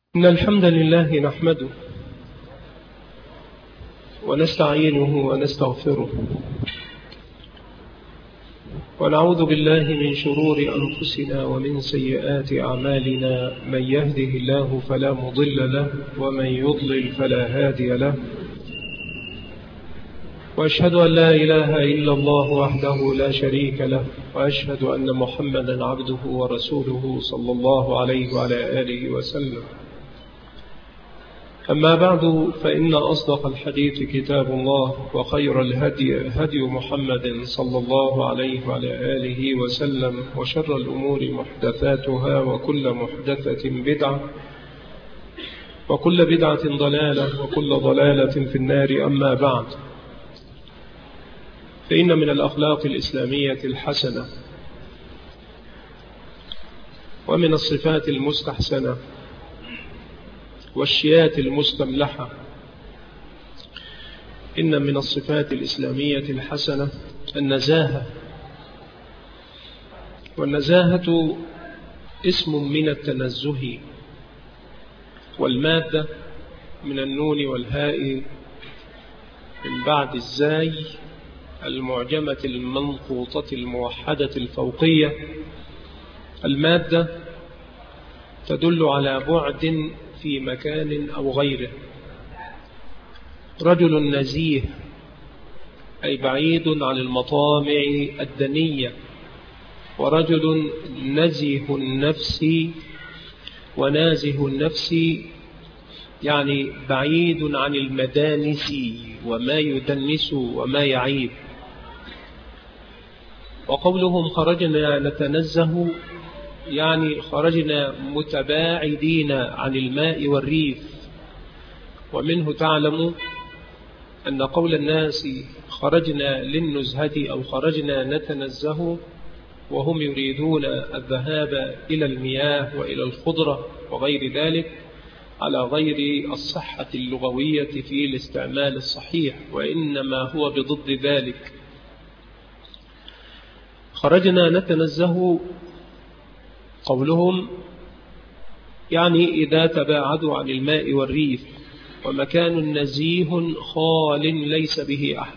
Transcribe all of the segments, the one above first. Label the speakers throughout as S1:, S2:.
S1: إن الحمد لله نحمده ونستعينه ونستغفره ونعوذ بالله من شرور أنفسنا ومن سيئات أعمالنا. من يهده الله فلا مضل له ومن يضلل فلا هادي له، وأشهد أن لا إله إلا الله وحده لا شريك له، وأشهد أن محمدا عبده ورسوله صلى الله عليه وعلى آله وسلم. أما بعد، فإن أصدق الحديث كتاب الله، وخير الهدي هدي محمد صلى الله عليه وعلى آله وسلم، وشر الأمور محدثاتها، وكل محدثة بدعة، وكل بدعة ضلالة، وكل ضلالة في النار. أما بعد، فإن من الأخلاق الإسلامية الحسنة ومن الصفات المستحسنة والشيات المستملحة، إن من الصفات الإسلامية الحسنة النزاهة. والنزاهة اسم من التنزه، والمادة من النون والهاء من بعد الزاي المعجمة المنقوطة الموحدة الفوقية. المادة تدل على بعد في مكان أو غيره. رجل نزيه أي بعيد عن المطامع الدنية، ورجل نزيه النفس ونازه النفس يعني بعيد عن المدانس وما يدنس وما يعيب. وقولهم خرجنا نتنزه يعني خرجنا متباعدين عن الماء والريف. ومنه تعلم أن قول الناس خرجنا للنزهة أو خرجنا نتنزه وهم يريدون الذهاب إلى المياه وإلى الخضرة وغير ذلك على غير الصحة اللغوية في الاستعمال الصحيح، وإنما هو بضد ذلك. خرجنا نتنزه قولهم يعني إذا تباعدوا عن الماء والريف، ومكان نزيه خال ليس به أحد.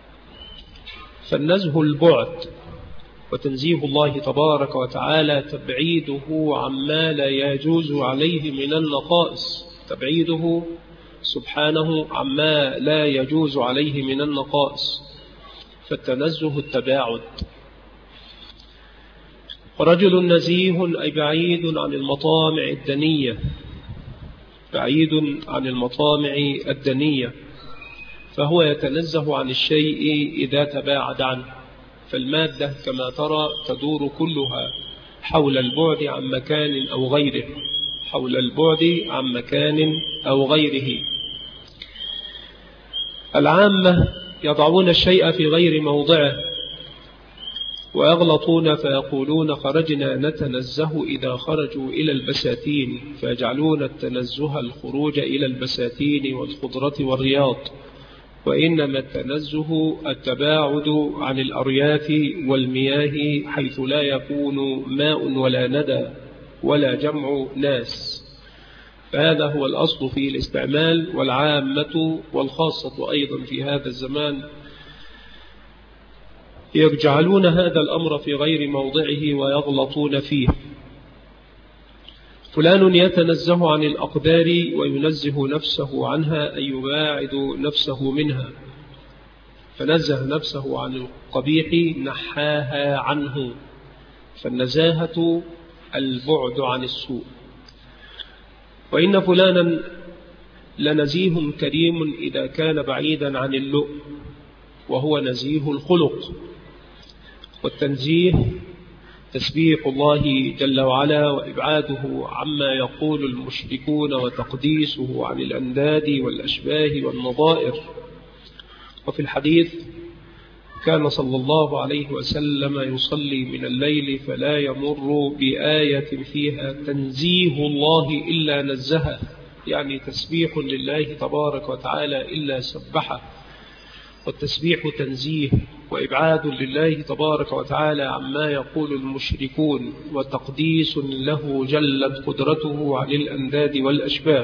S1: فالنزه البعد، وتنزيه الله تبارك وتعالى تبعيده عما لا يجوز عليه من النقائص، تبعيده سبحانه عما لا يجوز عليه من النقائص، فالتنزه التباعد. رجل نزيه أي بعيد عن المطامع الدنية، بعيد عن المطامع الدنية، فهو يتنزه عن الشيء إذا تباعد عنه. فالمادة كما ترى تدور كلها حول البعد عن مكان أو غيره، حول البعد عن مكان أو غيره. العامة يضعون الشيء في غير موضعه ويغلطون فيقولون خرجنا نتنزه إذا خرجوا إلى البساتين، فيجعلون التنزه الخروج إلى البساتين والخضرة والرياض، وإنما التنزه التباعد عن الأرياف والمياه حيث لا يكون ماء ولا ندى ولا جمع ناس. فهذا هو الأصل في الاستعمال، والعامة والخاصة أيضا في هذا الزمان يجعلون هذا الأمر في غير موضعه ويغلطون فيه. فلان يتنزه عن الأقدار وينزه نفسه عنها، أي يباعد نفسه منها. فنزه نفسه عن القبيح نحاها عنه. فالنزاهة البعد عن السوء. وإن فلانا لنزيه كريم إذا كان بعيدا عن اللؤم، وهو نزيه الخلق. والتنزيه تسبيح الله جل وعلا وإبعاده عما يقول المشركون، وتقديسه عن الأنداد والأشباه والنظائر. وفي الحديث كان صلى الله عليه وسلم يصلي من الليل فلا يمر بآية فيها تنزيه الله إلا نزهه، يعني تسبيح لله تبارك وتعالى إلا سبحه. والتسبيح تنزيه، وإبعاد لله تبارك وتعالى عما يقول المشركون، وتقديس له جلت قدرته عن الأنداد والأشباه.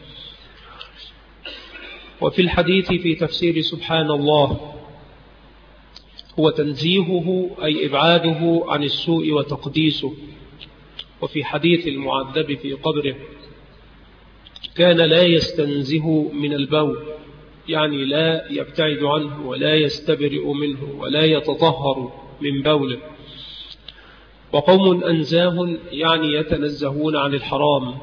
S1: وفي الحديث في تفسير سبحان الله هو تنزيهه أي إبعاده عن السوء وتقديسه. وفي حديث المعذب في قبره كان لا يستنزه من البول، يعني لا يبتعد عنه ولا يستبرئ منه ولا يتطهر من بوله. وقوم أنزاه يعني يتنزهون عن الحرام.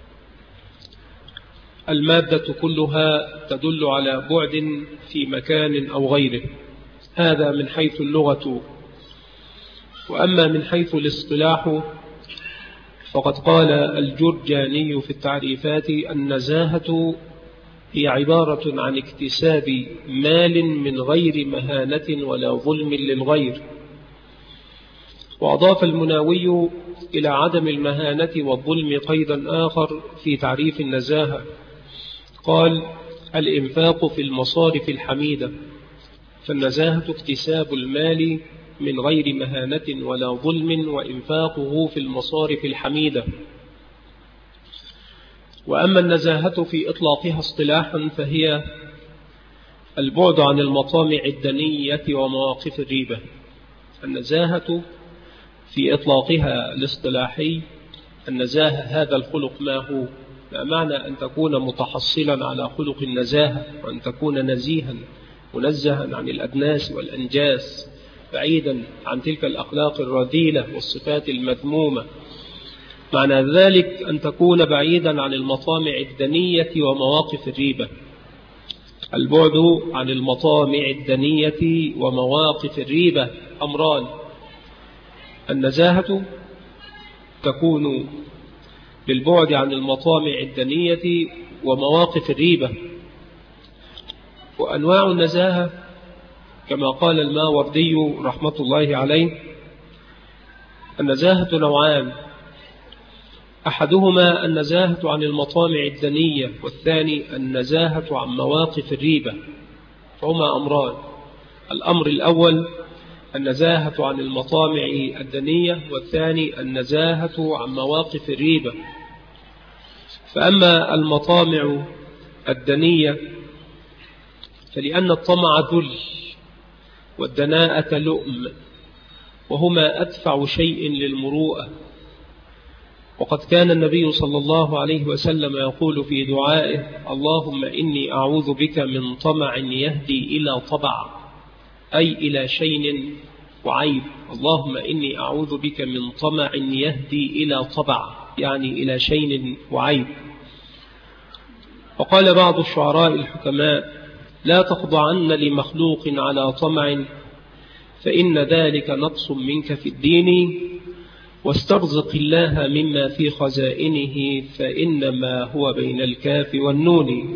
S1: المادة كلها تدل على بعد في مكان أو غيره، هذا من حيث اللغة. وأما من حيث الاصطلاح فقد قال الجرجاني في التعريفات: النزاهة هي عبارة عن اكتساب مال من غير مهانة ولا ظلم للغير. وأضاف المناوي إلى عدم المهانة والظلم قيدا آخر في تعريف النزاهة، قال: الإنفاق في المصارف الحميدة. فالنزاهة اكتساب المال من غير مهانة ولا ظلم وإنفاقه في المصارف الحميدة. وأما النزاهة في إطلاقها اصطلاحا فهي البعد عن المطامع الدنية ومواقف الريبة. النزاهة في إطلاقها الاصطلاحي النزاهة هذا الخلق ما هو، ما معنى أن تكون متحصلا على خلق النزاهة، وأن تكون نزيها منزها عن الأدناس والأنجاس، بعيدا عن تلك الأخلاق الرذيلة والصفات المذمومة. معنى ذلك أن تكون بعيدا عن المطامع الدنية ومواقف الريبة. البعد عن المطامع الدنية ومواقف الريبة أمران: النزاهة تكون بالبعد عن المطامع الدنية ومواقف الريبة. وأنواع النزاهة كما قال الماوردي رحمة الله عليه: النزاهة نوعان: أحدهما النزاهة عن المطامع الدنية، والثاني النزاهة عن مواقف الريبة. فهما أمران: الأمر الأول النزاهة عن المطامع الدنية، والثاني النزاهة عن مواقف الريبة. فأما المطامع الدنية فلأن الطمع ذل والدناءة لؤم، وهما أدفع شيء للمروءة. وقد كان النبي صلى الله عليه وسلم يقول في دعائه: اللهم إني أعوذ بك من طمع يهدي إلى طبع، أي إلى شين وعيب. اللهم إني أعوذ بك من طمع يهدي إلى طبع، يعني إلى شين وعيب. وقال بعض الشعراء الحكماء: لا تخضعن لمخلوق على طمع، فإن ذلك نقص منك في الدين، واسترزق الله مما في خزائنه، فإنما هو بين الكاف والنون.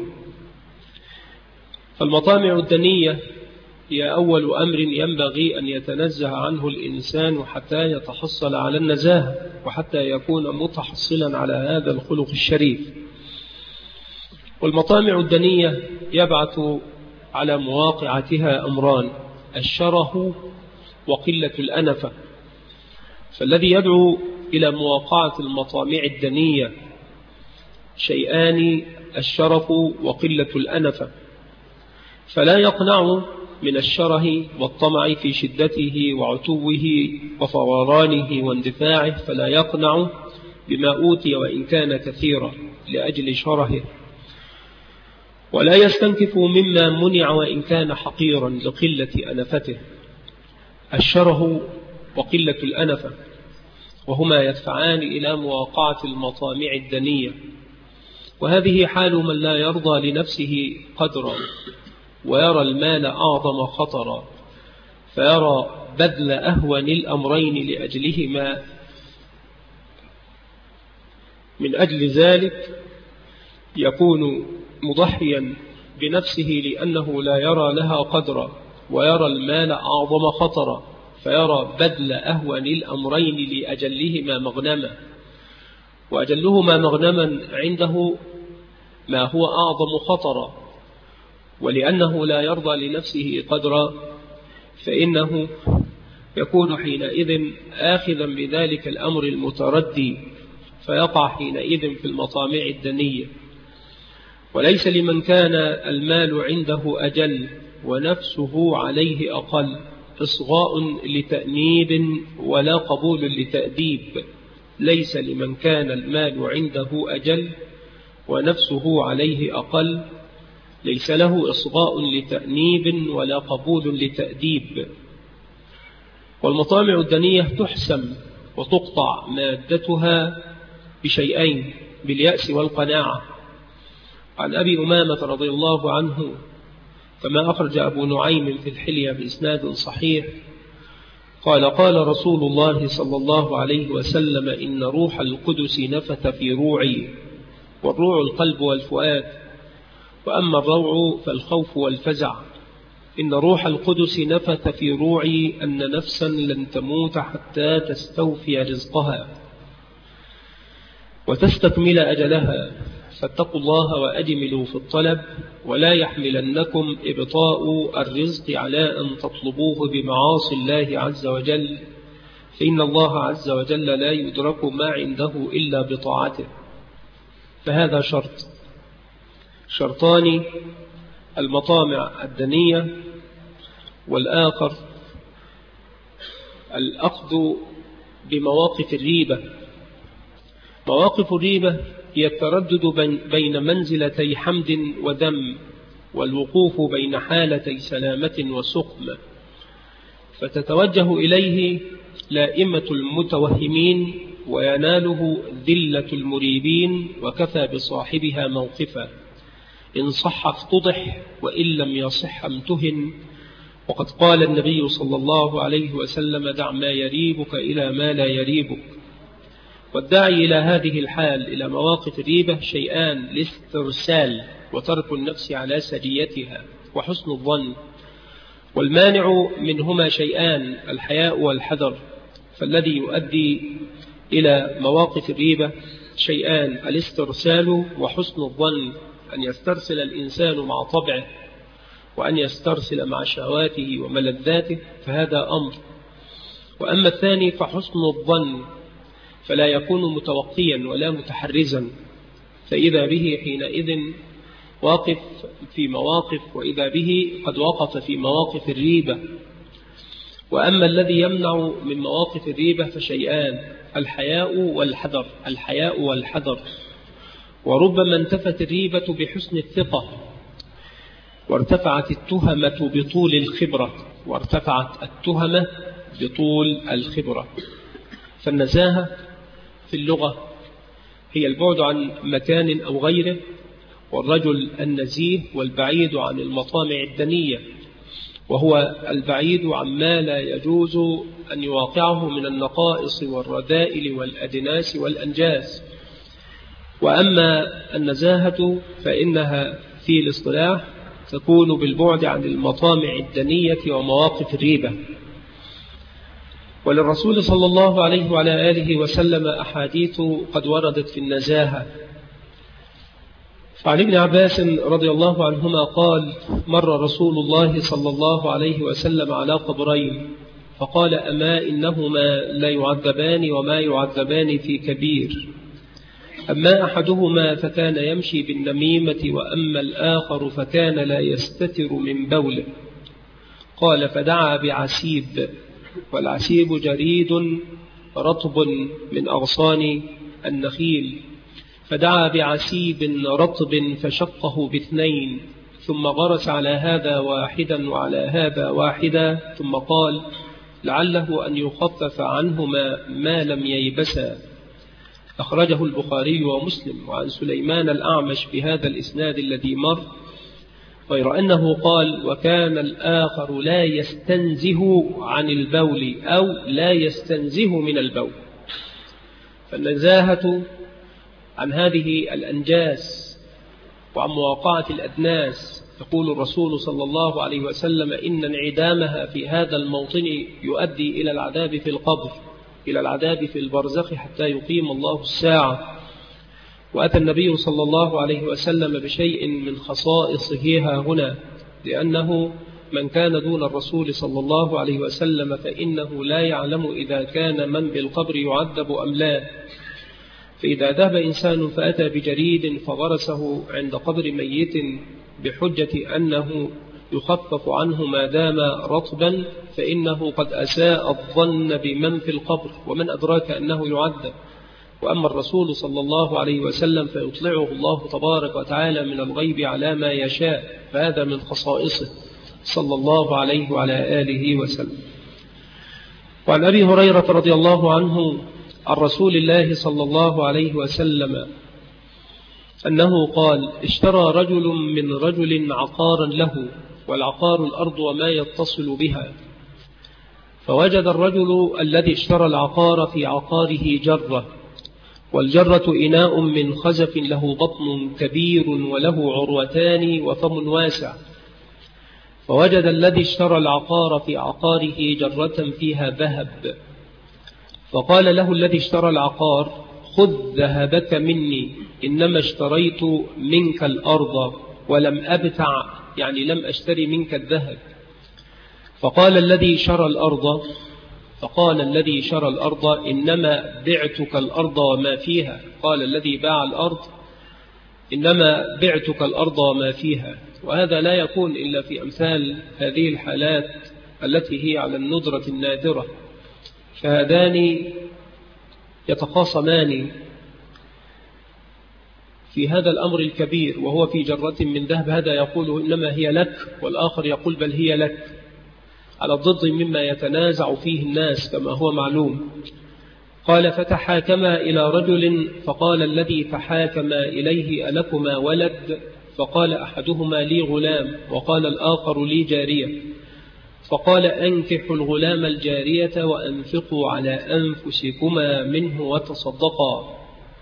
S1: فالمطامع الدنية هي أول أمر ينبغي أن يتنزه عنه الإنسان حتى يتحصل على النزاهة، وحتى يكون متحصلا على هذا الخلق الشريف. والمطامع الدنية يبعث على مواقعتها أمران: الشره وقلة الأنفة. فالذي يدعو إلى مواقعة المطامع الدنية شيئان: الشرف وقلة الأنفة. فلا يقنع من الشره والطمع في شدته وعتوه وفورانه واندفاعه، فلا يقنع بما أوتي وإن كان كثيرا لأجل شرهه، ولا يستنكف مما منع وإن كان حقيرا لقلة أنفته. الشره وقلة الأنفة، وهما يدفعان إلى مواقعة المطامع الدنية. وهذه حال من لا يرضى لنفسه قدرا، ويرى المال أعظم خطرا، فيرى بذل أهون الأمرين لأجلهما. من أجل ذلك يكون مضحيا بنفسه لأنه لا يرى لها قدرا، ويرى المال أعظم خطرا، فيرى بذل أهون الأمرين لأجلهما مغنما. وأجلهما مغنما عنده ما هو أعظم خطرا. ولأنه لا يرضى لنفسه قدرا فإنه يكون حينئذ آخذا بذلك الأمر المتردي، فيقع حينئذ في المطامع الدنية. وليس لمن كان المال عنده أجل ونفسه عليه أقل إصغاء لتأنيب ولا قبول لتأديب. ليس لمن كان المال عنده أجل ونفسه عليه أقل ليس له إصغاء لتأنيب ولا قبول لتأديب. والمطامع الدنية تحسم وتقطع مادتها بشيئين: باليأس والقناعة. عن أبي أمامة رضي الله عنه كما أخرج أبو نعيم في الحلية بإسناد صحيح قال: قال رسول الله صلى الله عليه وسلم: إن روح القدس نفث في روعي. والروع القلب والفؤاد، وأما الروع فالخوف والفزع. إن روح القدس نفث في روعي أن نفسا لن تموت حتى تستوفي رزقها وتستكمل أجلها، فاتقوا الله وأجملوا في الطلب، ولا يحملنكم إبطاء الرزق على أن تطلبوه بمعاصي الله عز وجل، فإن الله عز وجل لا يدرك ما عنده إلا بطاعته. فهذا شرطان: المطامع الدنية، والآخر الأخذ بمواقف الريبة. مواقف الريبة هي التردد بين منزلتي حمد وذم، والوقوف بين حالتي سلامة وسقم، فتتوجه إليه لائمة المتوهمين ويناله ذلة المريبين، وكفى بصاحبها موقفا. إن صح افتضح وإن لم يصح امتهن. وقد قال النبي صلى الله عليه وسلم: دع ما يريبك إلى ما لا يريبك. والداعي إلى هذه الحال إلى مواقف الريبة شيئان: الاسترسال وترك النفس على سجيتها، وحسن الظن. والمانع منهما شيئان: الحياء والحذر. فالذي يؤدي إلى مواقف الريبة شيئان: الاسترسال وحسن الظن، أن يسترسل الإنسان مع طبعه، وأن يسترسل مع شهواته وملذاته، فهذا أمر. وأما الثاني فحسن الظن، فلا يكون متوقيا ولا متحرزا، فإذا به حينئذ واقف في مواقف، وإذا به قد وقف في مواقف الريبة. وأما الذي يمنع من مواقف الريبة فشيئان: الحياء والحذر. الحياء والحذر. وربما انتفت الريبة بحسن الثقة، وارتفعت التهمة بطول الخبرة. فالنزاهة في اللغة هي البعد عن مكان أو غيره، والرجل النزيه والبعيد عن المطامع الدنية، وهو البعيد عما لا يجوز أن يواقعه من النقائص والرذائل والأدناس والأنجاس. وأما النزاهة فإنها في الاصطلاح تكون بالبعد عن المطامع الدنية ومواقف الريبة. وللرسول صلى الله عليه وعلى آله وسلم أحاديث قد وردت في النزاهة. فعن ابن عباس رضي الله عنهما قال: مر رسول الله صلى الله عليه وسلم على قبرين، فقال: أما إنهما لا يعذبان وما يعذبان في كبير. أما أحدهما فكان يمشي بالنميمة، وأما الآخر فكان لا يستتر من بوله. قال: فدعا بعسيب، والعسيب جريد رطب من أغصان النخيل، فدعا بعسيب رطب فشقه باثنين، ثم غرس على هذا واحدا وعلى هذا واحدا، ثم قال: لعله أن يخفف عنهما ما لم ييبسا. أخرجه البخاري ومسلم. وعن سليمان الأعمش بهذا الإسناد الذي مر، غير أنه قال: وكان الآخر لا يستنزه عن البول، أو لا يستنزه من البول. فالنزاهة عن هذه الأنجاس وعن مواقعة الأدناس. يقول الرسول صلى الله عليه وسلم: إن انعدامها في هذا الموطن يؤدي إلى العذاب في القبر، إلى العذاب في البرزخ، حتى يقيم الله الساعة. وأتى النبي صلى الله عليه وسلم بشيء من خصائصه هنا، لأنه من كان دون الرسول صلى الله عليه وسلم فإنه لا يعلم إذا كان من بالقبر يعذب أم لا. فإذا ذهب إنسان فأتى بجريد فغرسه عند قبر ميت بحجة أنه يخفف عنه ما دام رطبا فإنه قد أساء الظن بمن في القبر، ومن أدراك أنه يعذب. وأما الرسول صلى الله عليه وسلم فيطلعه الله تبارك وتعالى من الغيب على ما يشاء، فهذا من خصائصه صلى الله عليه وعلى آله وسلم. وعن أبي هريرة رضي الله عنه عن رسول الله صلى الله عليه وسلم أنه قال: اشترى رجل من رجل عقارا له، والعقار الأرض وما يتصل بها، فوجد الرجل الذي اشترى العقار في عقاره جرة، والجرة إناء من خزف له بطن كبير وله عروتان وفم واسع. فوجد الذي اشترى العقار في عقاره جرة فيها ذهب، فقال له الذي اشترى العقار: خذ ذهبك مني، إنما اشتريت منك الأرض ولم أبتع، يعني لم أشتري منك الذهب. فقال الذي شرى الأرض إنما بعتك الأرض وما فيها. قال الذي باع الأرض: إنما بعتك الأرض وما فيها. وهذا لا يكون إلا في أمثال هذه الحالات التي هي على الندرة النادرة. فهذان يتخاصمان في هذا الأمر الكبير، وهو في جرة من ذهب. هذا يقول إنما هي لك، والآخر يقول بل هي لك، على الضد مما يتنازع فيه الناس كما هو معلوم. قال: فتحاكما إلى رجل، فقال الذي تحاكما إليه: ألكما ولد؟ فقال أحدهما: لي غلام، وقال الآخر: لي جارية. فقال: أنكحوا الغلام الجارية وأنفقوا على أنفسكما منه وتصدقا.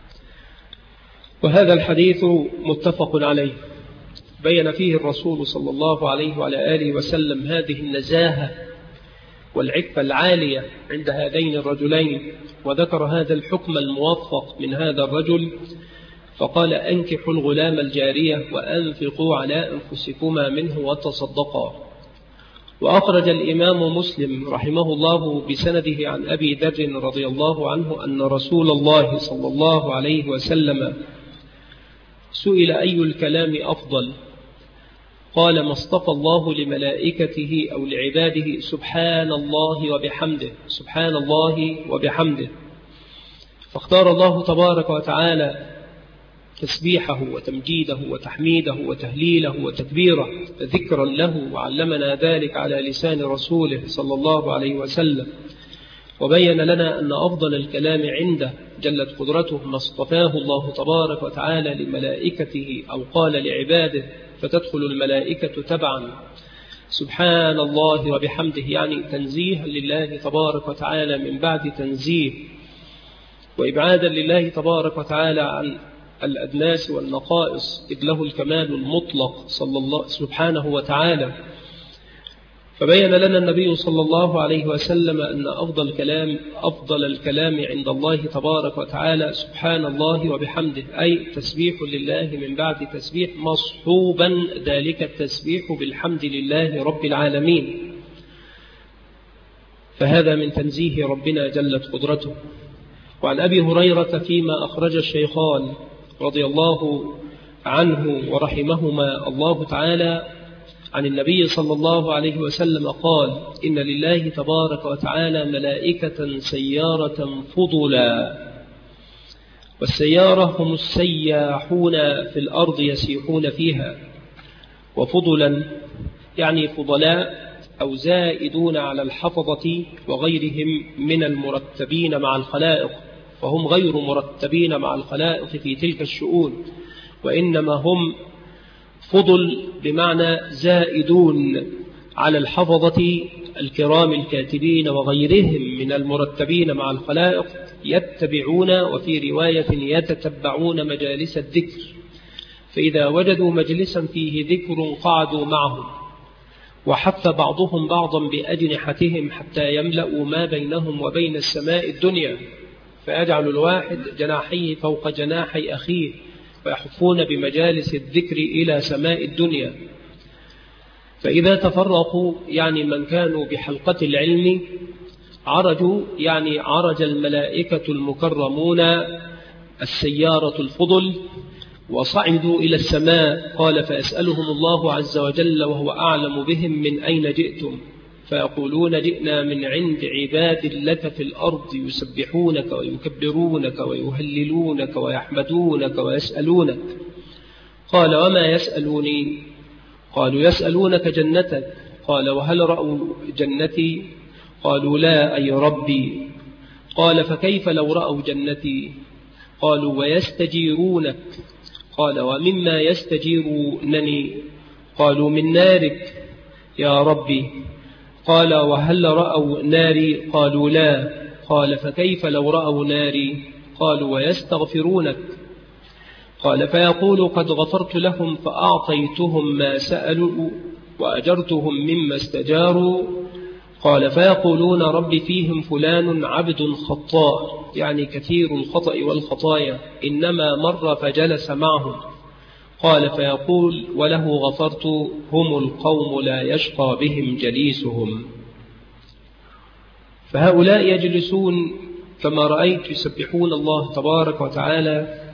S1: وهذا الحديث متفق عليه، بين فيه الرسول صلى الله عليه وعلى آله وسلم هذه النزاهة والعفة العالية عند هذين الرجلين، وذكر هذا الحكم الموفق من هذا الرجل، فقال: أنكحوا الغلام الجارية وأنفقوا على أنفسكما منه وتصدقا. وأخرج الإمام مسلم رحمه الله بسنده عن أبي ذر رضي الله عنه أن رسول الله صلى الله عليه وسلم سئل: أي الكلام أفضل؟ قال: ما اصطفى الله لملائكته أو لعباده سبحان الله وبحمده، سبحان الله وبحمده. فاختار الله تبارك وتعالى تسبيحه وتمجيده وتحميده وتهليله وتكبيره ذكرا له، وعلمنا ذلك على لسان رسوله صلى الله عليه وسلم، وبين لنا أن أفضل الكلام عنده جلت قدرته ما اصطفاه الله تبارك وتعالى لملائكته أو قال لعباده، فتدخل الملائكة تبعا. سبحان الله وبحمده يعني تنزيها لله تبارك وتعالى من بعد تنزيه، وإبعادا لله تبارك وتعالى عن الأدناس والنقائص، إذ له الكمال المطلق صلى الله سبحانه وتعالى. فبين لنا النبي صلى الله عليه وسلم أن أفضل الكلام عند الله تبارك وتعالى سبحان الله وبحمده، أي تسبيح لله من بعد تسبيح، مصحوبا ذلك التسبيح بالحمد لله رب العالمين. فهذا من تنزيه ربنا جلت قدرته. وعن أبي هريرة فيما أخرج الشيخان رضي الله عنه ورحمهما الله تعالى عن النبي صلى الله عليه وسلم قال: إن لله تبارك وتعالى ملائكة سيارة فضلا، والسيارة هم السياحون في الأرض يسيحون فيها، وفضلا يعني فضلاء أو زائدون على الحفظة وغيرهم من المرتبين مع الخلائق، فهم غير مرتبين مع الخلائق في تلك الشؤون، وإنما هم فضل بمعنى زائدون على الحفظة الكرام الكاتبين وغيرهم من المرتبين مع الخلائق، يتبعون وفي رواية يتتبعون مجالس الذكر، فإذا وجدوا مجلسا فيه ذكر قعدوا معهم، وحث بعضهم بعضا بأجنحتهم حتى يملأوا ما بينهم وبين السماء الدنيا، فيجعل الواحد جناحيه فوق جناحي أخيه، ويحفون بمجالس الذكر إلى سماء الدنيا. فإذا تفرقوا يعني من كانوا بحلقة العلم عرجوا يعني عرج الملائكة المكرمون السيارة الفضل وصعدوا إلى السماء. قال فيسألهم الله عز وجل وهو أعلم بهم من أين جئتم، فيقولون جئنا من عند عباد لك في الأرض يسبحونك ويكبرونك ويهللونك ويحمدونك ويسألونك. قال وما يسألوني؟ قالوا يسألونك جنتك. قال وهل رأوا جنتي؟ قالوا لا أي ربي. قال فكيف لو رأوا جنتي؟ قالوا ويستجيرونك. قال ومما يستجيرونني؟ قالوا من نارك يا ربي. قال وهل رأوا ناري؟ قالوا لا. قال فكيف لو رأوا ناري؟ قالوا ويستغفرونك. قال فيقول قد غفرت لهم فأعطيتهم ما سألوا وأجرتهم مما استجاروا. قال فيقولون رب فيهم فلان عبد خطاء يعني كثير الخطأ والخطايا إنما مر فجلس معهم. قال فيقول وله غفرت هم القوم لا يشقى بهم جليسهم. فهؤلاء يجلسون كما رأيت يسبحون الله تبارك وتعالى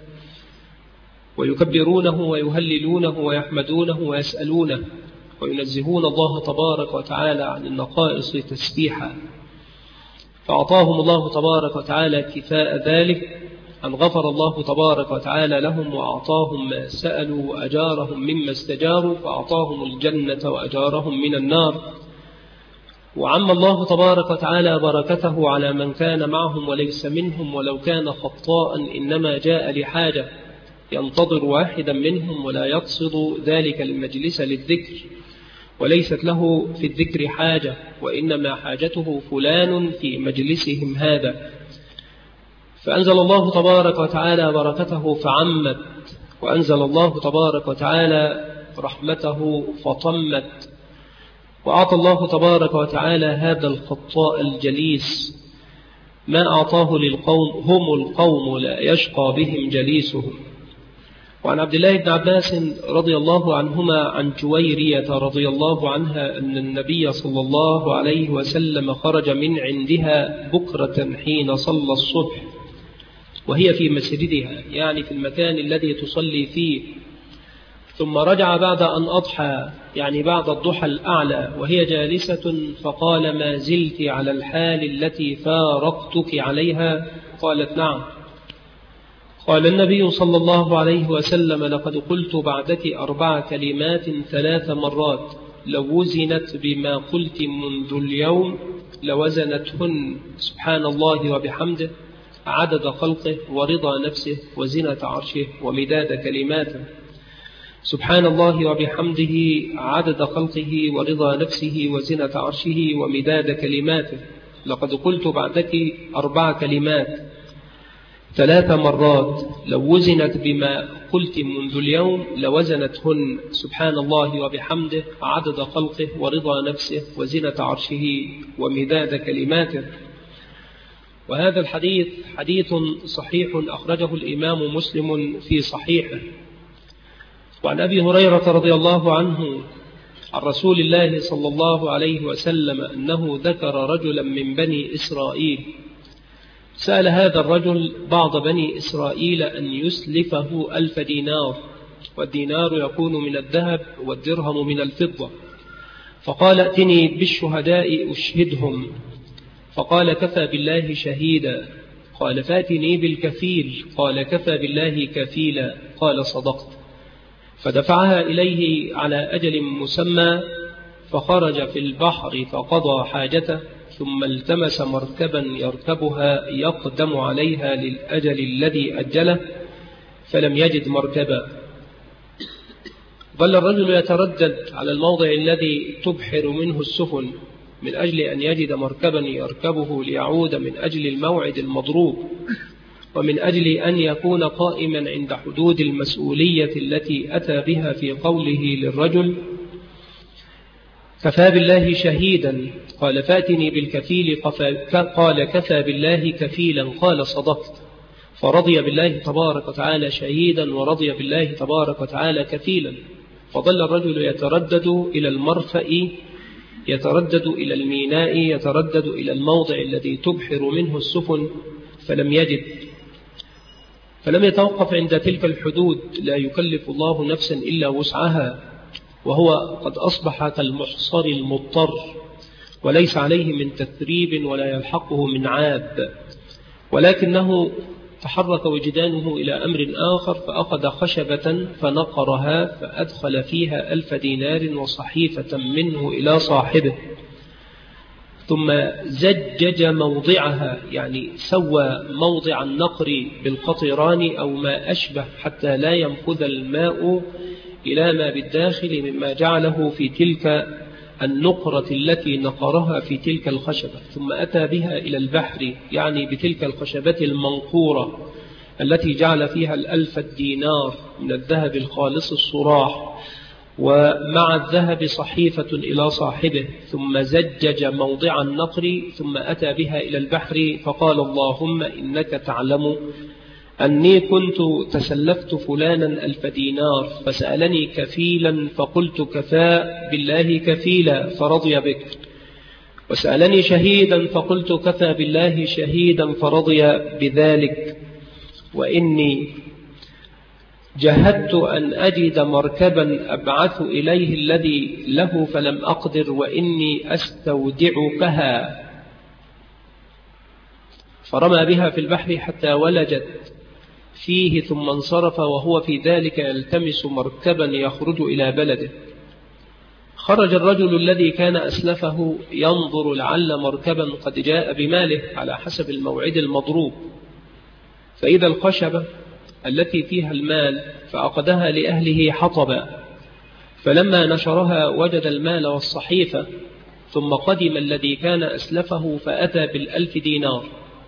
S1: ويكبرونه ويهللونه ويحمدونه ويسألونه وينزهون الله تبارك وتعالى عن النقائص تسبيحا. فأعطاهم الله تبارك وتعالى كفاء ذلك أن غفر الله تبارك وتعالى لهم وأعطاهم ما سألوا وأجارهم مما استجاروا، فأعطاهم الجنة وأجارهم من النار. وعم الله تبارك وتعالى بركته على من كان معهم وليس منهم، ولو كان خطاء إنما جاء لحاجة ينتظر واحدا منهم ولا يقصد ذلك المجلس للذكر، وليست له في الذكر حاجة، وإنما حاجته فلان في مجلسهم هذا. فأنزل الله تبارك وتعالى بركته فعمت، وأنزل الله تبارك وتعالى رحمته فطمت، وأعطى الله تبارك وتعالى هذا الخطاء الجليس ما أعطاه للقوم هم القوم لا يشقى بهم جليسهم. وعن عبد الله بن عباس رضي الله عنهما عن جويرية رضي الله عنها أن النبي صلى الله عليه وسلم خرج من عندها بكرة حين صلى الصبح وهي في مسجدها يعني في المكان الذي تصلي فيه، ثم رجع بعد أن أضحى يعني بعد الضحى الأعلى وهي جالسة، فقال ما زلت على الحال التي فارقتك عليها؟ قالت نعم. قال النبي صلى الله عليه وسلم لقد قلت بعدك 4 كلمات 3 مرات لو وزنت بما قلت منذ اليوم لوزنتهن سبحان الله وبحمده عدد خلقه ورضا نفسه وزنة عرشه ومداد كلماته. سبحان الله وبحمده عدد خلقه ورضا نفسه وزنة عرشه ومداد كلماته. لقد قلت بعدك 4 كلمات 3 مرات لو وزنت بما قلت منذ اليوم لوزنتهن سبحان الله وبحمده عدد خلقه ورضا نفسه وزنة عرشه ومداد كلماته. وهذا الحديث حديث صحيح أخرجه الإمام مسلم في صحيحه. وعن أبي هريرة رضي الله عنه عن رسول الله صلى الله عليه وسلم أنه ذكر رجلا من بني إسرائيل سأل هذا الرجل بعض بني إسرائيل أن يسلفه 1000 دينار، والدينار يكون من الذهب والدرهم من الفضة، فقال ائتني بالشهداء أشهدهم، فقال كفى بالله شهيدا. قال فاتني بالكفيل، قال كفى بالله كفيلا، قال صدقت. فدفعها إليه على أجل مسمى، فخرج في البحر فقضى حاجته، ثم التمس مركبا يركبها يقدم عليها للأجل الذي أجله، فلم يجد مركبا. ظل الرجل يتردد على الموضع الذي تبحر منه السفن من أجل أن يجد مركبا يركبه ليعود من أجل الموعد المضروب، ومن أجل أن يكون قائما عند حدود المسؤولية التي أتى بها في قوله للرجل كفى بالله شهيدا. قال فاتني بالكفيل، قال كفى بالله كفيلا، قال صدقت. فرضي بالله تبارك وتعالى شهيدا ورضي بالله تبارك وتعالى كفيلا. فظل الرجل يتردد إلى المرفأ، يتردد إلى الميناء، يتردد إلى الموضع الذي تبحر منه السفن، فلم يجد، فلم يتوقف عند تلك الحدود. لا يكلف الله نفسا إلا وسعها، وهو قد أصبح كالمحصر المضطر، وليس عليه من تثريب ولا يلحقه من عاب، ولكنه تحرك وجدانه إلى أمر آخر، فأخذ خشبة فنقرها فأدخل فيها 1000 دينار وصحيفة منه إلى صاحبه، ثم زجج موضعها، يعني سوى موضع النقر بالقطران أو ما أشبه حتى لا ينفذ الماء إلى ما بالداخل مما جعله في تلك النقرة التي نقرها في تلك الخشبة، ثم أتى بها إلى البحر، يعني بتلك الخشبة المنقورة التي جعل فيها 1000 دينار من الذهب الخالص الصراح، ومع الذهب صحيفة إلى صاحبه، ثم زجج موضع النقر، ثم أتى بها إلى البحر، فقال اللهم إنك تعلم أني كنت تسلفت فلانا 1000 دينار، فسألني كفيلا فقلت كفى بالله كفيلا فرضي بك، وسألني شهيدا فقلت كفى بالله شهيدا فرضي بذلك، وإني جهدت أن أجد مركبا أبعث إليه الذي له فلم أقدر، وإني أستودعكها، فرمى بها في البحر حتى ولجت فيه، ثم انصرف وهو في ذلك يلتمس مركبا يخرج إلى بلده. خرج الرجل الذي كان أسلفه ينظر لعل مركبا قد جاء بماله على حسب الموعد المضروب، فإذا الخشبة التي فيها المال فأخذها لأهله حطبا، فلما نشرها وجد المال والصحيفة، ثم قدم الذي كان أسلفه فأتى بال1000 دينار،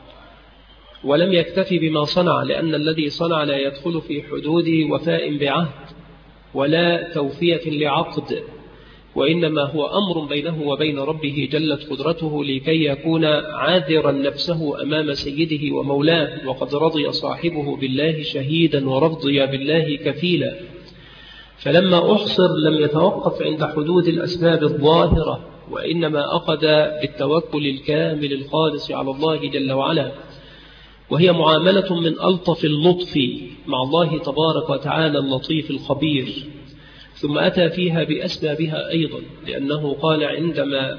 S1: ولم يكتفي بما صنع، لأن الذي صنع لا يدخل في حدود وفاء بعهد ولا توفية لعقد، وإنما هو أمر بينه وبين ربه جلت قدرته لكي يكون عاذرا نفسه أمام سيده ومولاه، وقد رضي صاحبه بالله شهيدا ورضي بالله كفيلا. فلما أحصر لم يتوقف عند حدود الأسباب الظاهرة، وإنما أخذ بالتوكل الكامل الخالص على الله جل وعلا، وهي معاملة من ألطف اللطف مع الله تبارك وتعالى اللطيف الخبير. ثم أتى فيها بأسبابها أيضا، لأنه قال عندما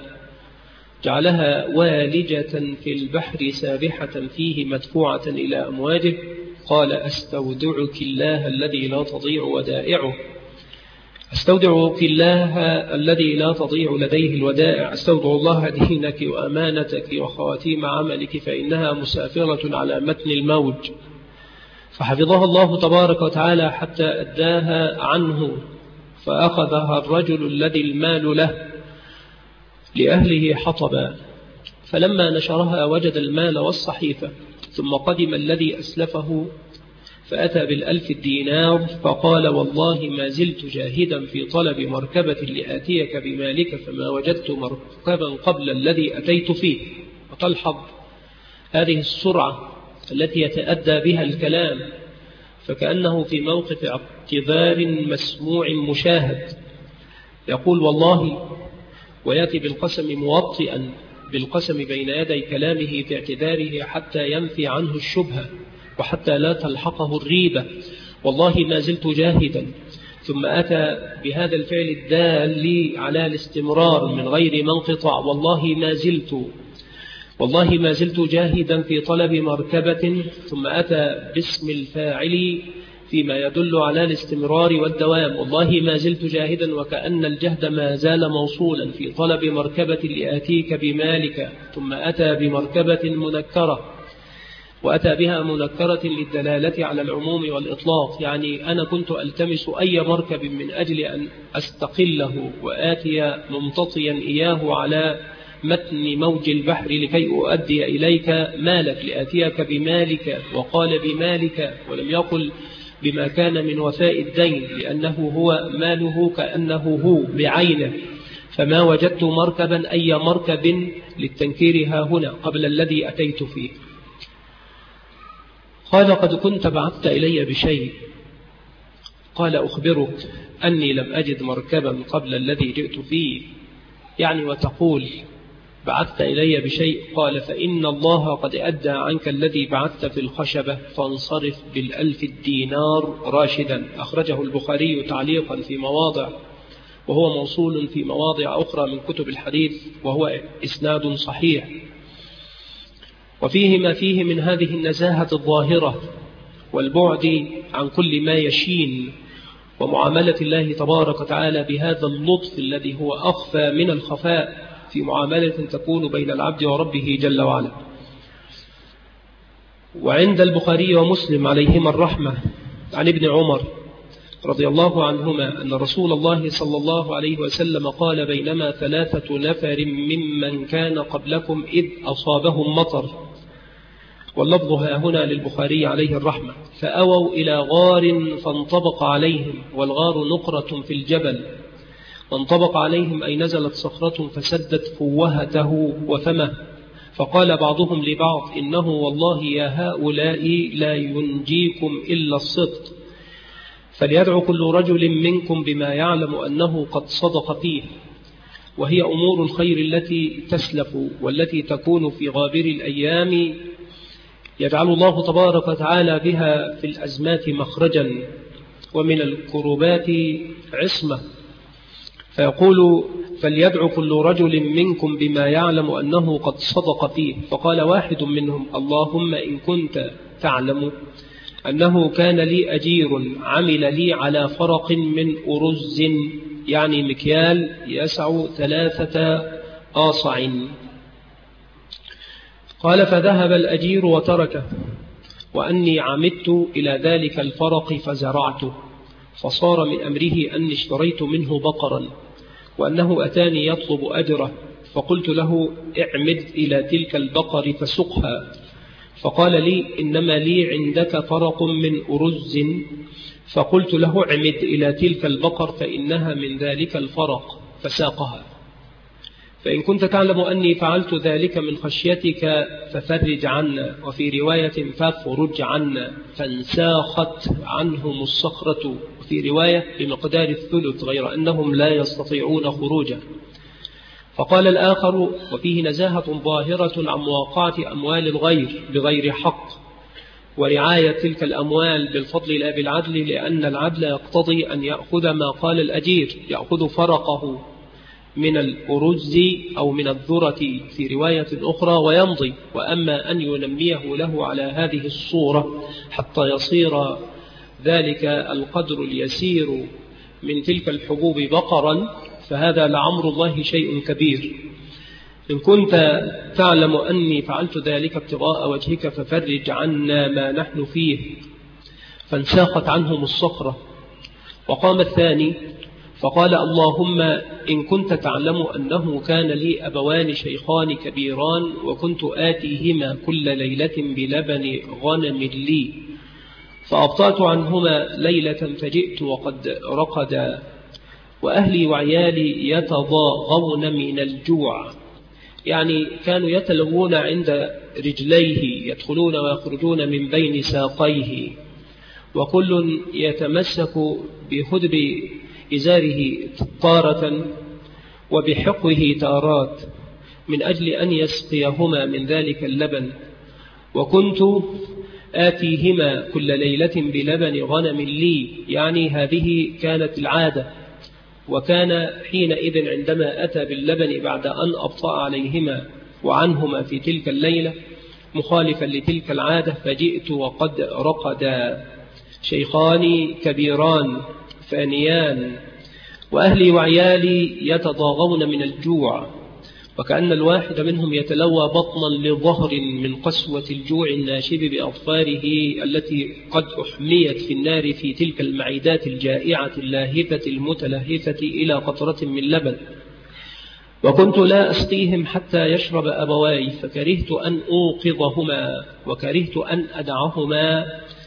S1: جعلها والجة في البحر سابحة فيه مدفوعة إلى أمواجه، قال أستودعك الله الذي لا تضيع ودائعه، أستودعك الله الذي لا تضيع لديه الودائع، أستودع الله دينك وأمانتك وخواتيم عملك فإنها مسافرة على متن الموج، فحفظها الله تبارك وتعالى حتى أداها عنه، فأخذها الرجل الذي المال له لأهله حطبا، فلما نشرها وجد المال والصحيفة، ثم قدم الذي أسلفه فأتى بال1000 دينار، فقال والله ما زلت جاهدا في طلب مركبة لآتيك بمالك، فما وجدت مركبا قبل الذي أتيت فيه. وتلحظ هذه السرعة التي يتأدى بها الكلام، فكأنه في موقف اعتذار مسموع مشاهد، يقول والله، ويأتي بالقسم موطئا بالقسم بين يدي كلامه في اعتذاره حتى ينفي عنه الشبهة وحتى لا تلحقه الريبة، والله ما زلت جاهدا، ثم أتى بهذا الفعل الدال على الاستمرار من غير منقطع، والله ما زلت جاهدا في طلب مركبة، ثم أتى باسم الفاعل فيما يدل على الاستمرار والدوام، والله ما زلت جاهدا، وكأن الجهد ما زال موصولا في طلب مركبة لآتيك بمالك، ثم أتى بمركبة منكرة، وأتى بها منكرة للدلالة على العموم والإطلاق، يعني أنا كنت ألتمس أي مركب من أجل أن أستقله وآتي ممتطيا إياه على متن موج البحر لكي أؤدي إليك مالك، لآتيك بمالك، وقال بمالك ولم يقل بما كان من وفاء الدين، لأنه هو ماله كأنه هو بعينه، فما وجدت مركبا أي مركب للتنكير ها هنا قبل الذي أتيت فيه. قال قد كنت بعثت إلي بشيء، قال أخبرك أني لم أجد مركبا قبل الذي جئت فيه، يعني وتقول بعثت إلي بشيء؟ قال فإن الله قد أدى عنك الذي بعثت في الخشبة، فانصرف ب1,000 دينار راشدا. أخرجه البخاري تعليقا في مواضع، وهو موصول في مواضع أخرى من كتب الحديث، وهو إسناد صحيح. وفيه ما فيه من هذه النزاهة الظاهرة والبعد عن كل ما يشين، ومعاملة الله تبارك وتعالى بهذا اللطف الذي هو أخفى من الخفاء في معاملة تكون بين العبد وربه جل وعلا. وعند البخاري ومسلم عليهما الرحمة عن ابن عمر رضي الله عنهما أن رسول الله صلى الله عليه وسلم قال بينما 3 نفر ممن كان قبلكم إذ أصابهم مطر، واللفظ هنا للبخاري عليه الرحمة، فأووا إلى غار فانطبق عليهم، والغار نقرة في الجبل، وانطبق عليهم أي نزلت صخرة فسدت فوهته وفمه، فقال بعضهم لبعض إنه والله يا هؤلاء لا ينجيكم إلا الصدق، فليدعو كل رجل منكم بما يعلم أنه قد صدق فيه، وهي أمور الخير التي تسلف والتي تكون في غابر الأيام يجعل الله تبارك وتعالى بها في الأزمات مخرجا ومن الكربات عصمة. فيقول فليدعو كل رجل منكم بما يعلم أنه قد صدق فيه، فقال واحد منهم اللهم إن كنت تعلم أنه كان لي أجير عمل لي على فرق من أرز، يعني مكيال يسع 3 آصع. قال فذهب الأجير وتركه، وأني عمدت إلى ذلك الفرق فزرعته، فصار من أمره أني اشتريت منه بقرا، وأنه أتاني يطلب أجره، فقلت له اعمد إلى تلك البقر فسقها، فقال لي إنما لي عندك فرق من أرز، فقلت له اعمد إلى تلك البقر فإنها من ذلك الفرق، فساقها. فإن كنت تعلم أني فعلت ذلك من خشيتك ففرج عنا، وفي رواية فافرج عنا، فانساخت عنهم الصخرة، وفي رواية بمقدار الثلث، غير أنهم لا يستطيعون خروجا. فقال الآخر وفيه نزاهة ظاهرة عن مواقعة أموال الغير بغير حق، ورعاية تلك الأموال بالفضل لا بالعدل، لأن العدل يقتضي أن يأخذ ما قال الأجير، يأخذ فرقه من الأرز أو من الذرة في رواية أخرى ويمضي، وأما أن ينميه له على هذه الصورة حتى يصير ذلك القدر اليسير من تلك الحبوب بقرا، فهذا لعمر الله شيء كبير. إن كنت تعلم أني فعلت ذلك ابتغاء وجهك ففرج عنا ما نحن فيه، فانساخت عنهم الصخرة. وقام الثاني فقال اللهم إن كنت تعلم أنه كان لي أبوان شيخان كبيران، وكنت آتيهما كل ليلة بلبن غنم لي، فأبطأت عنهما ليلة فجئت وقد رقدا، وأهلي وعيالي يتضاغون من الجوع، يعني كانوا يتلوون عند رجليه، يدخلون ويخرجون من بين ساقيه، وكل يتمسك بهدب إزاره تارة وبحقه تارات من أجل أن يسقيهما من ذلك اللبن، وكنت آتيهما كل ليلة بلبن غنم لي، يعني هذه كانت العادة. وكان حينئذ عندما أتى باللبن بعد أن أبطأ عليهما وعنهما في تلك الليلة مخالفا لتلك العادة، فجئت وقد رقدا شيخان كبيران فانيان، وأهلي وعيالي يتضاغون من الجوع، وكأن الواحد منهم يتلوى بطنا لظهر من قسوة الجوع الناشب بأظفاره التي قد أحميت في النار في تلك المعدات الجائعة اللاهفة المتلهفة إلى قطرة من لبن. وكنت لا أسقيهم حتى يشرب أبواي، فكرهت أن أوقظهما، وكرهت أن أدعهما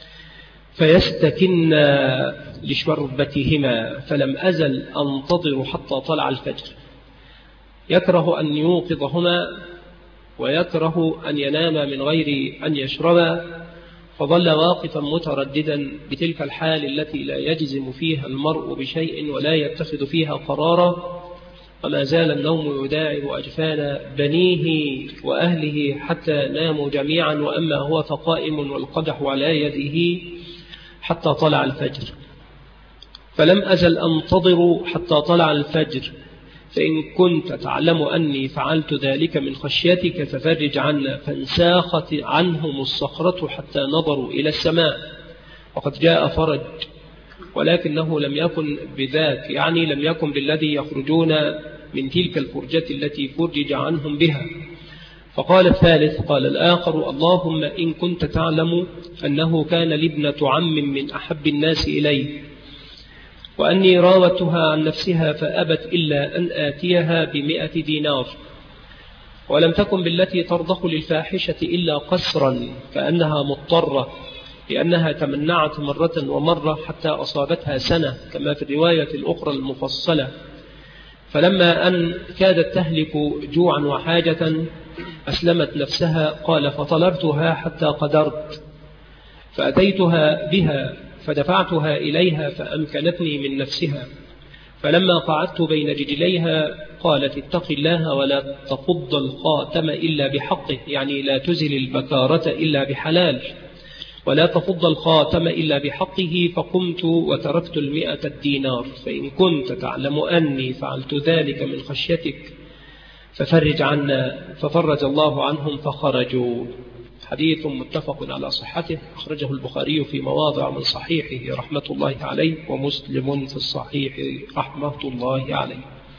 S1: فيستكنا لشربتهما، فلم أزل أنتظر حتى طلع الفجر. يكره أن يوقظهما ويكره أن ينام من غير أن يشربا، فظل واقفا مترددا بتلك الحال التي لا يجزم فيها المرء بشيء ولا يتخذ فيها قرارا، وما زال النوم يداعب أجفان بنيه وأهله حتى ناموا جميعا، وأما هو فقائم والقدح على يده حتى طلع الفجر. فلم أزل أنتظر حتى طلع الفجر، فإن كنت تعلم أني فعلت ذلك من خشيتك ففرج عنا. فانساخت عنهم الصخرة حتى نظروا إلى السماء، وقد جاء فرج، ولكنه لم يكن بذاك، يعني لم يكن بالذي يخرجون من تلك الفرجة التي فرج عنهم بها. فقال الثالث قال الآخر: اللهم إن كنت تعلم أنه كان لابنة عم من أحب الناس إلي، وأني راودتها عن نفسها فأبت إلا أن آتيها ب100 دينار، ولم تكن بالتي ترضخ للفاحشة إلا قسرا، كأنها مضطرة، لأنها تمنعت مرة ومرة حتى أصابتها سنة، كما في الرواية الأخرى المفصلة. فلما أن كادت تهلك جوعا وحاجة أسلمت نفسها. قال: فطلبتها حتى قدرت، فأتيتها بها فدفعتها إليها فأمكنتني من نفسها. فلما قعدت بين رجليها قالت: اتق الله ولا تفض الخاتم إلا بحقه، يعني لا تزل البكارة إلا بحلال، ولا تفض الخاتم إلا بحقه. فقمت وتركت 100 دينار، فإن كنت تعلم أني فعلت ذلك من خشيتك ففرج عنا. ففرج الله عنهم فخرجوا. حديث متفق على صحته، أخرجه البخاري في مواضع من صحيحه رحمة الله عليه، ومسلم في الصحيح رحمة الله عليه.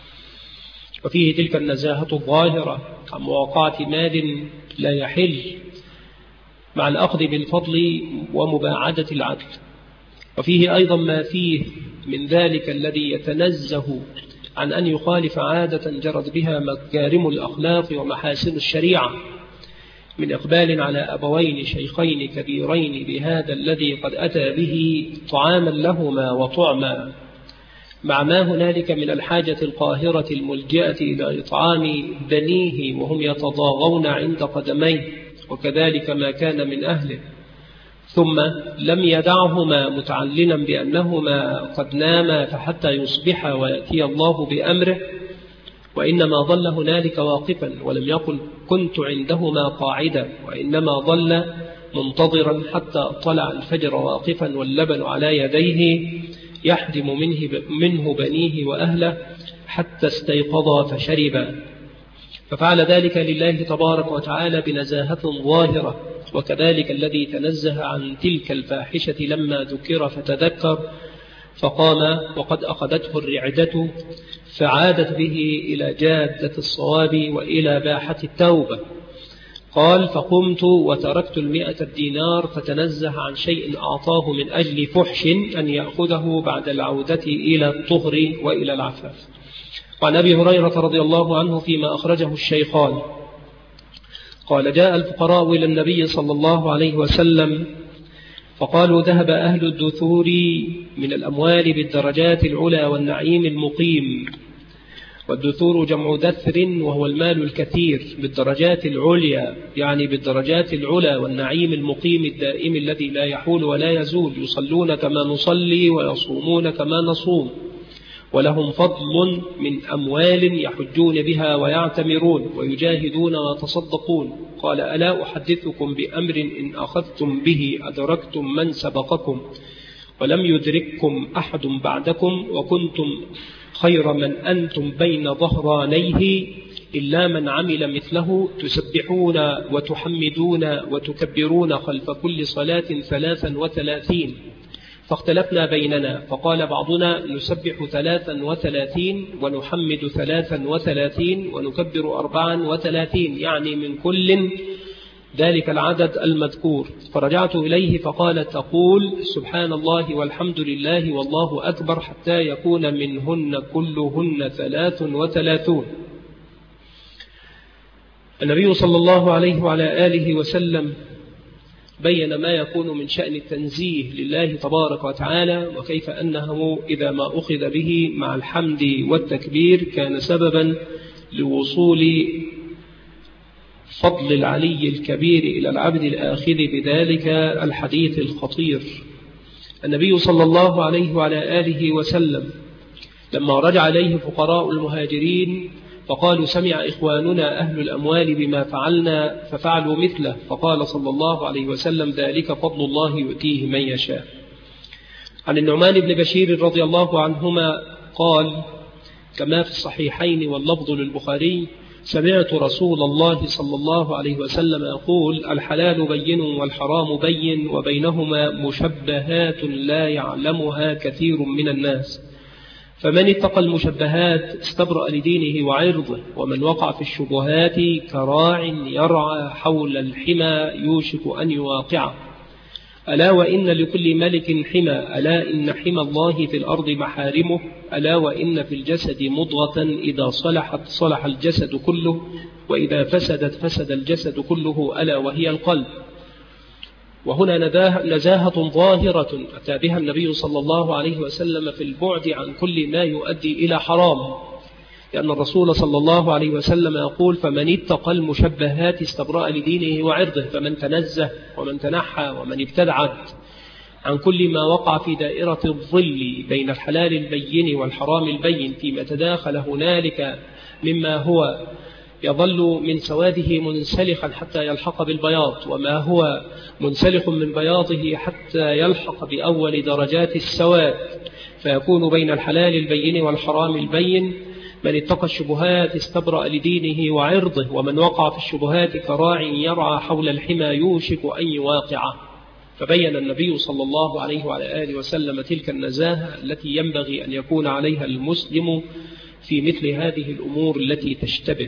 S1: وفيه تلك النزاهة الظاهرة عن مواقعة مال لا يحل، مع الأخذ بالفضل ومباعدة العدل. وفيه أيضا ما فيه من ذلك الذي يتنزه عن أن يخالف عادة جرت بها مكارم الأخلاق ومحاسن الشريعة، من إقبال على أبوين شيخين كبيرين بهذا الذي قد أتى به طعاما لهما وطعما، مع ما هنالك من الحاجة القاهرة الملجئة إلى إطعام بنيه وهم يتضاغون عند قدميه، وكذلك ما كان من أهله. ثم لم يدعهما متعلنا بأنهما قد ناما فحتى يصبحا ويأتي الله بأمره، وإنما ظل هنالك واقفا، ولم يقل كنت عندهما قاعدا، وإنما ظل منتظرا حتى طلع الفجر واقفا واللبن على يديه يحدم منه بنيه وأهله حتى استيقظا فشربا. ففعل ذلك لله تبارك وتعالى بنزاهة ظاهرة. وكذلك الذي تنزه عن تلك الفاحشة لما ذكر فتذكر فقام وقد أخذته الرعدة فعادت به إلى جادة الصواب وإلى باحة التوبة. قال: فقمت وتركت 100 دينار فتنزه عن شيء أعطاه من أجل فحش أن يأخذه بعد العودة إلى الطهر وإلى العفاف. وعن أبي هريرة رضي الله عنه فيما أخرجه الشيخان قال: جاء الفقراء إلى النبي صلى الله عليه وسلم فقالوا: ذهب أهل الدثور من الأموال بالدرجات العلى والنعيم المقيم. والدثور جمع دثر وهو المال الكثير، بالدرجات العليا يعني بالدرجات العلى، والنعيم المقيم الدائم الذي لا يحول ولا يزول. يصلون كما نصلي ويصومون كما نصوم، ولهم فضل من أموال يحجون بها ويعتمرون ويجاهدون ويتصدقون. قال: ألا أحدثكم بأمر إن أخذتم به أدركتم من سبقكم ولم يدرككم أحد بعدكم، وكنتم خير من أنتم بين ظهرانيه إلا من عمل مثله، تسبحون وتحمدون وتكبرون خلف كل صلاة 33. فاختلفنا بيننا، فقال بعضنا: نسبح 33 ونحمد 33 ونكبر 34، يعني من كل ذلك العدد المذكور. فرجعت إليه فقال: تقول سبحان الله والحمد لله والله أكبر حتى يكون منهن كلهن 33. النبي صلى الله عليه وعلى آله وسلم بين ما يكون من شأن التنزيه لله تبارك وتعالى، وكيف أنه إذا ما أخذ به مع الحمد والتكبير كان سببا لوصول فضل العلي الكبير إلى العبد الآخذ بذلك الحديث الخطير. النبي صلى الله عليه وعلى آله وسلم لما رجع إليه فقراء المهاجرين فقالوا سمع إخواننا أهل الأموال بما فعلنا ففعلوا مثله، فقال صلى الله عليه وسلم ذلك فضل الله يؤتيه من يشاء. عن النعمان بن بشير رضي الله عنهما قال كما في الصحيحين واللفظ للبخاري سمعت رسول الله صلى الله عليه وسلم يقول الحلال بين والحرام بين وبينهما مشبهات لا يعلمها كثير من الناس، فمن اتقى المشبهات استبرأ لدينه وعرضه، ومن وقع في الشبهات كراع يرعى حول الحمى يوشك أن يواقعه. ألا وإن لكل ملك حمى، ألا إن حمى الله في الأرض محارمه، ألا وإن في الجسد مضغة إذا صلحت صلح الجسد كله، وإذا فسدت فسد الجسد كله، ألا وهي القلب. وهنا نزاهة ظاهرة أتى بها النبي صلى الله عليه وسلم في البعد عن كل ما يؤدي إلى حرام، لأن الرسول صلى الله عليه وسلم يقول فمن اتقى المشبهات استبرأ لدينه وعرضه، فمن تنزه ومن تنحى ومن ابتدع عن كل ما وقع في دائرة الظل بين الحلال البين والحرام البين فيما تداخل هنالك مما هو يظل من سواده منسلخا حتى يلحق بالبياض، وما هو منسلخ من بياضه حتى يلحق بأول درجات السواد، فيكون بين الحلال البين والحرام البين. من اتقى الشبهات استبرأ لدينه وعرضه، ومن وقع في الشبهات كراع يرعى حول الحمى يوشك أن يواقعه. فبين النبي صلى الله عليه وعلى آله وسلم تلك النزاهة التي ينبغي أن يكون عليها المسلم في مثل هذه الأمور التي تشتبه.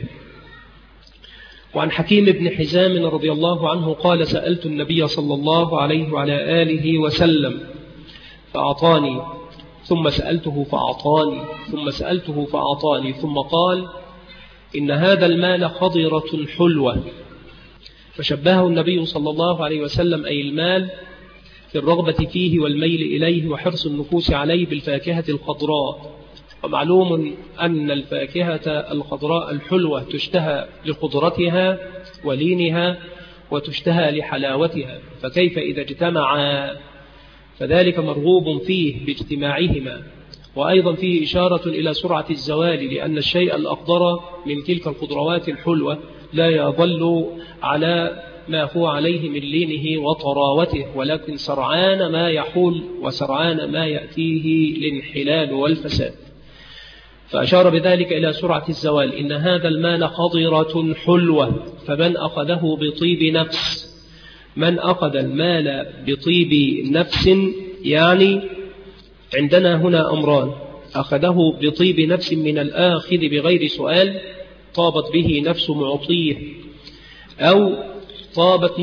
S1: وعن حكيم بن حزام رضي الله عنه قال سألت النبي صلى الله عليه وعلى آله وسلم فأعطاني، ثم سألته فأعطاني، ثم سألته فأعطاني، ثم قال إن هذا المال خضرة حلوة. فشبهه النبي صلى الله عليه وسلم أي المال في الرغبة فيه والميل إليه وحرص النفوس عليه بالفاكهة الخضراء. ومعلوم أن الفاكهة الخضراء الحلوة تشتهى لخضرتها ولينها وتشتهى لحلاوتها، فكيف إذا اجتمعا؟ فذلك مرغوب فيه باجتماعهما. وأيضا فيه إشارة إلى سرعة الزوال، لأن الشيء الأخضر من تلك الخضروات الحلوة لا يظل على ما هو عليه من لينه وطراوته، ولكن سرعان ما يحول وسرعان ما يأتيه الانحلال والفساد. فأشار بذلك إلى سرعة الزوال. إن هذا المال خضرة حلوة، فمن أخذه بطيب نفس، من أخذ المال بطيب نفس، يعني عندنا هنا أمران: أخذه بطيب نفس من الآخذ بغير سؤال طابت به نفس معطيه، أو طابت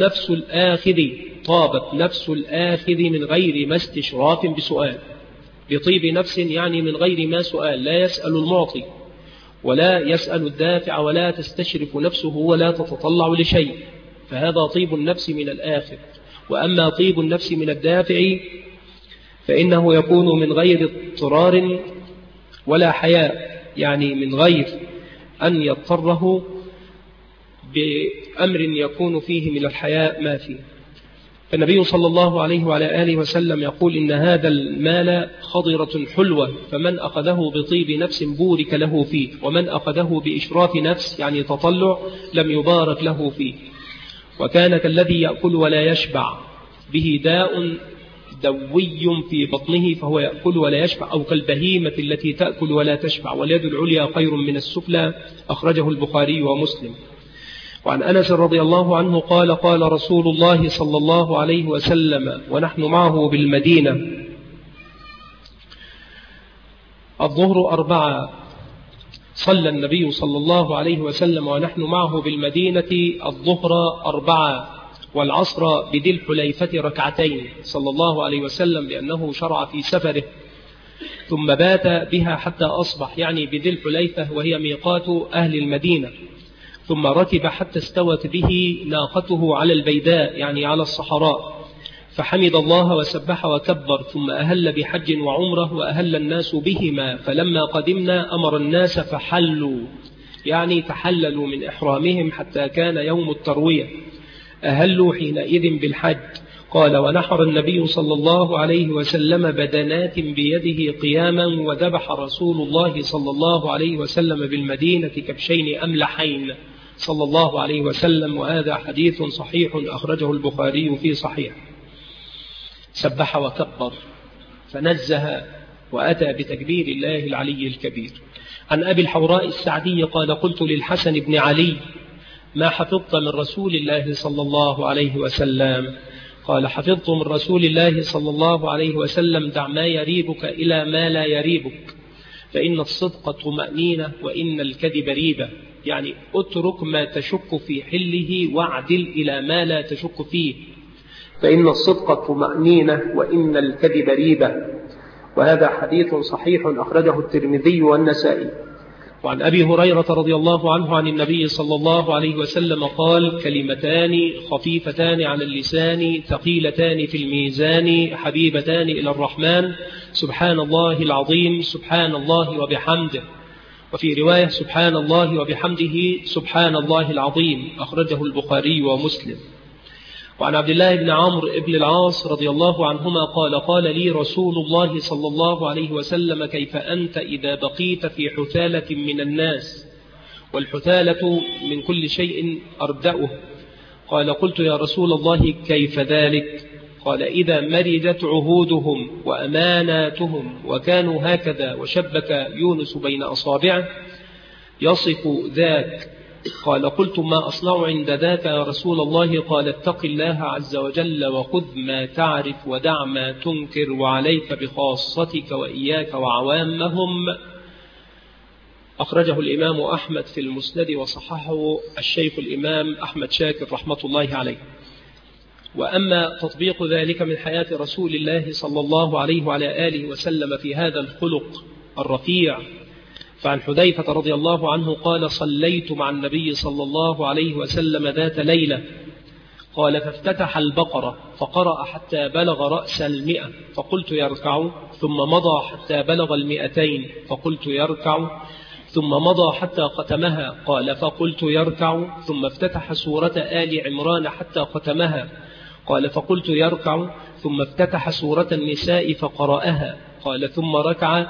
S1: نفس الآخذ من غير ما استشراف بسؤال. بطيب نفس يعني من غير ما سؤال، لا يسأل المعطي ولا يسأل الدافع ولا تستشرف نفسه ولا تتطلع لشيء، فهذا طيب النفس من الآخذ. وأما طيب النفس من الدافع فإنه يكون من غير اضطرار ولا حياء، يعني من غير أن يضطره بأمر يكون فيه من الحياء ما فيه. فالنبي صلى الله عليه وعلى آله وسلم يقول إن هذا المال خضرة حلوة، فمن أخذه بطيب نفس بورك له فيه، ومن أخذه بإشراف نفس يعني تطلع لم يبارك له فيه. وكان كالذي يأكل ولا يشبع به داء دوي في بطنه فهو يأكل ولا يشبع، أو كالبهيمة التي تأكل ولا تشبع، واليد العليا خير من السفلى. أخرجه البخاري ومسلم. وعن أنس رضي الله عنه قال قال رسول الله صلى الله عليه وسلم ونحن معه بالمدينة: الظهر 4. صلى النبي صلى الله عليه وسلم ونحن معه بالمدينة الظهر 4 والعصر بذي الحليفة 2 صلى الله عليه وسلم، لأنه شرع في سفره ثم بات بها حتى أصبح، يعني بذي الحليفة وهي ميقات أهل المدينة. ثم ركب حتى استوت به ناقته على البيداء، يعني على الصحراء، فحمد الله وسبح وكبر، ثم أهل بحج وعمره وأهل الناس بهما. فلما قدمنا أمر الناس فحلوا، يعني تحللوا من إحرامهم حتى كان يوم التروية، أهلوا حينئذ بالحج. قال: ونحر النبي صلى الله عليه وسلم بدنات بيده قياما، وذبح رسول الله صلى الله عليه وسلم بالمدينة كبشين أملحين صلى الله عليه وسلم. وهذا حديث صحيح أخرجه البخاري في صحيح. سبح وكبر فنزه وأتى بتكبير الله العلي الكبير. عن أبي الحوراء السعدي قال: قلت للحسن بن علي: ما حفظت من رسول الله صلى الله عليه وسلم؟ قال: حفظت من رسول الله صلى الله عليه وسلم: دع ما يريبك إلى ما لا يريبك، فإن الصدق طمأنينة وإن الكذب ريبة. يعني اترك ما تشك في حله واعدل إلى ما لا تشك فيه، فإن الصدق طمأنينة وإن الكذب ريبة. وهذا حديث صحيح أخرجه الترمذي والنسائي. وعن أبي هريرة رضي الله عنه عن النبي صلى الله عليه وسلم قال: كلمتان خفيفتان على اللسان ثقيلتان في الميزان حبيبتان إلى الرحمن، سبحان الله العظيم سبحان الله وبحمده. وفي رواية: سبحان الله وبحمده سبحان الله العظيم، أخرجه البخاري ومسلم. وعن عبد الله بن عمرو بن العاص رضي الله عنهما قال: قال لي رسول الله صلى الله عليه وسلم: كيف أنت إذا بقيت في حثالة من الناس؟ والحثالة من كل شيء أردأه. قال: قلت يا رسول الله كيف ذلك؟ قال: إذا مرجت عهودهم وأماناتهم وكانوا هكذا وشبك يونس بين أصابعه يصف ذاك. قال: قلت: ما أصنع عند ذاك يا رسول الله؟ قال: اتق الله عز وجل وخذ ما تعرف ودع ما تنكر، وعليك بخاصتك وإياك وعوامهم. أخرجه الإمام أحمد في المسند وصححه الشيخ الإمام أحمد شاكر رحمة الله عليه. وأما تطبيق ذلك من حياة رسول الله صلى الله عليه وعلى آله وسلم في هذا الخلق الرفيع، فعن حذيفة رضي الله عنه قال: صليت مع النبي صلى الله عليه وسلم ذات ليلة، قال: فافتتح البقرة فقرأ حتى بلغ رأس 100 فقلت يركع، ثم مضى حتى بلغ 200 فقلت يركع، ثم مضى حتى ختمها، قال: فقلت يركع، ثم افتتح سورة آل عمران حتى ختمها، قال: فقلت يركع، ثم افتتح سورة النساء فقرأها، قال: ثم ركع،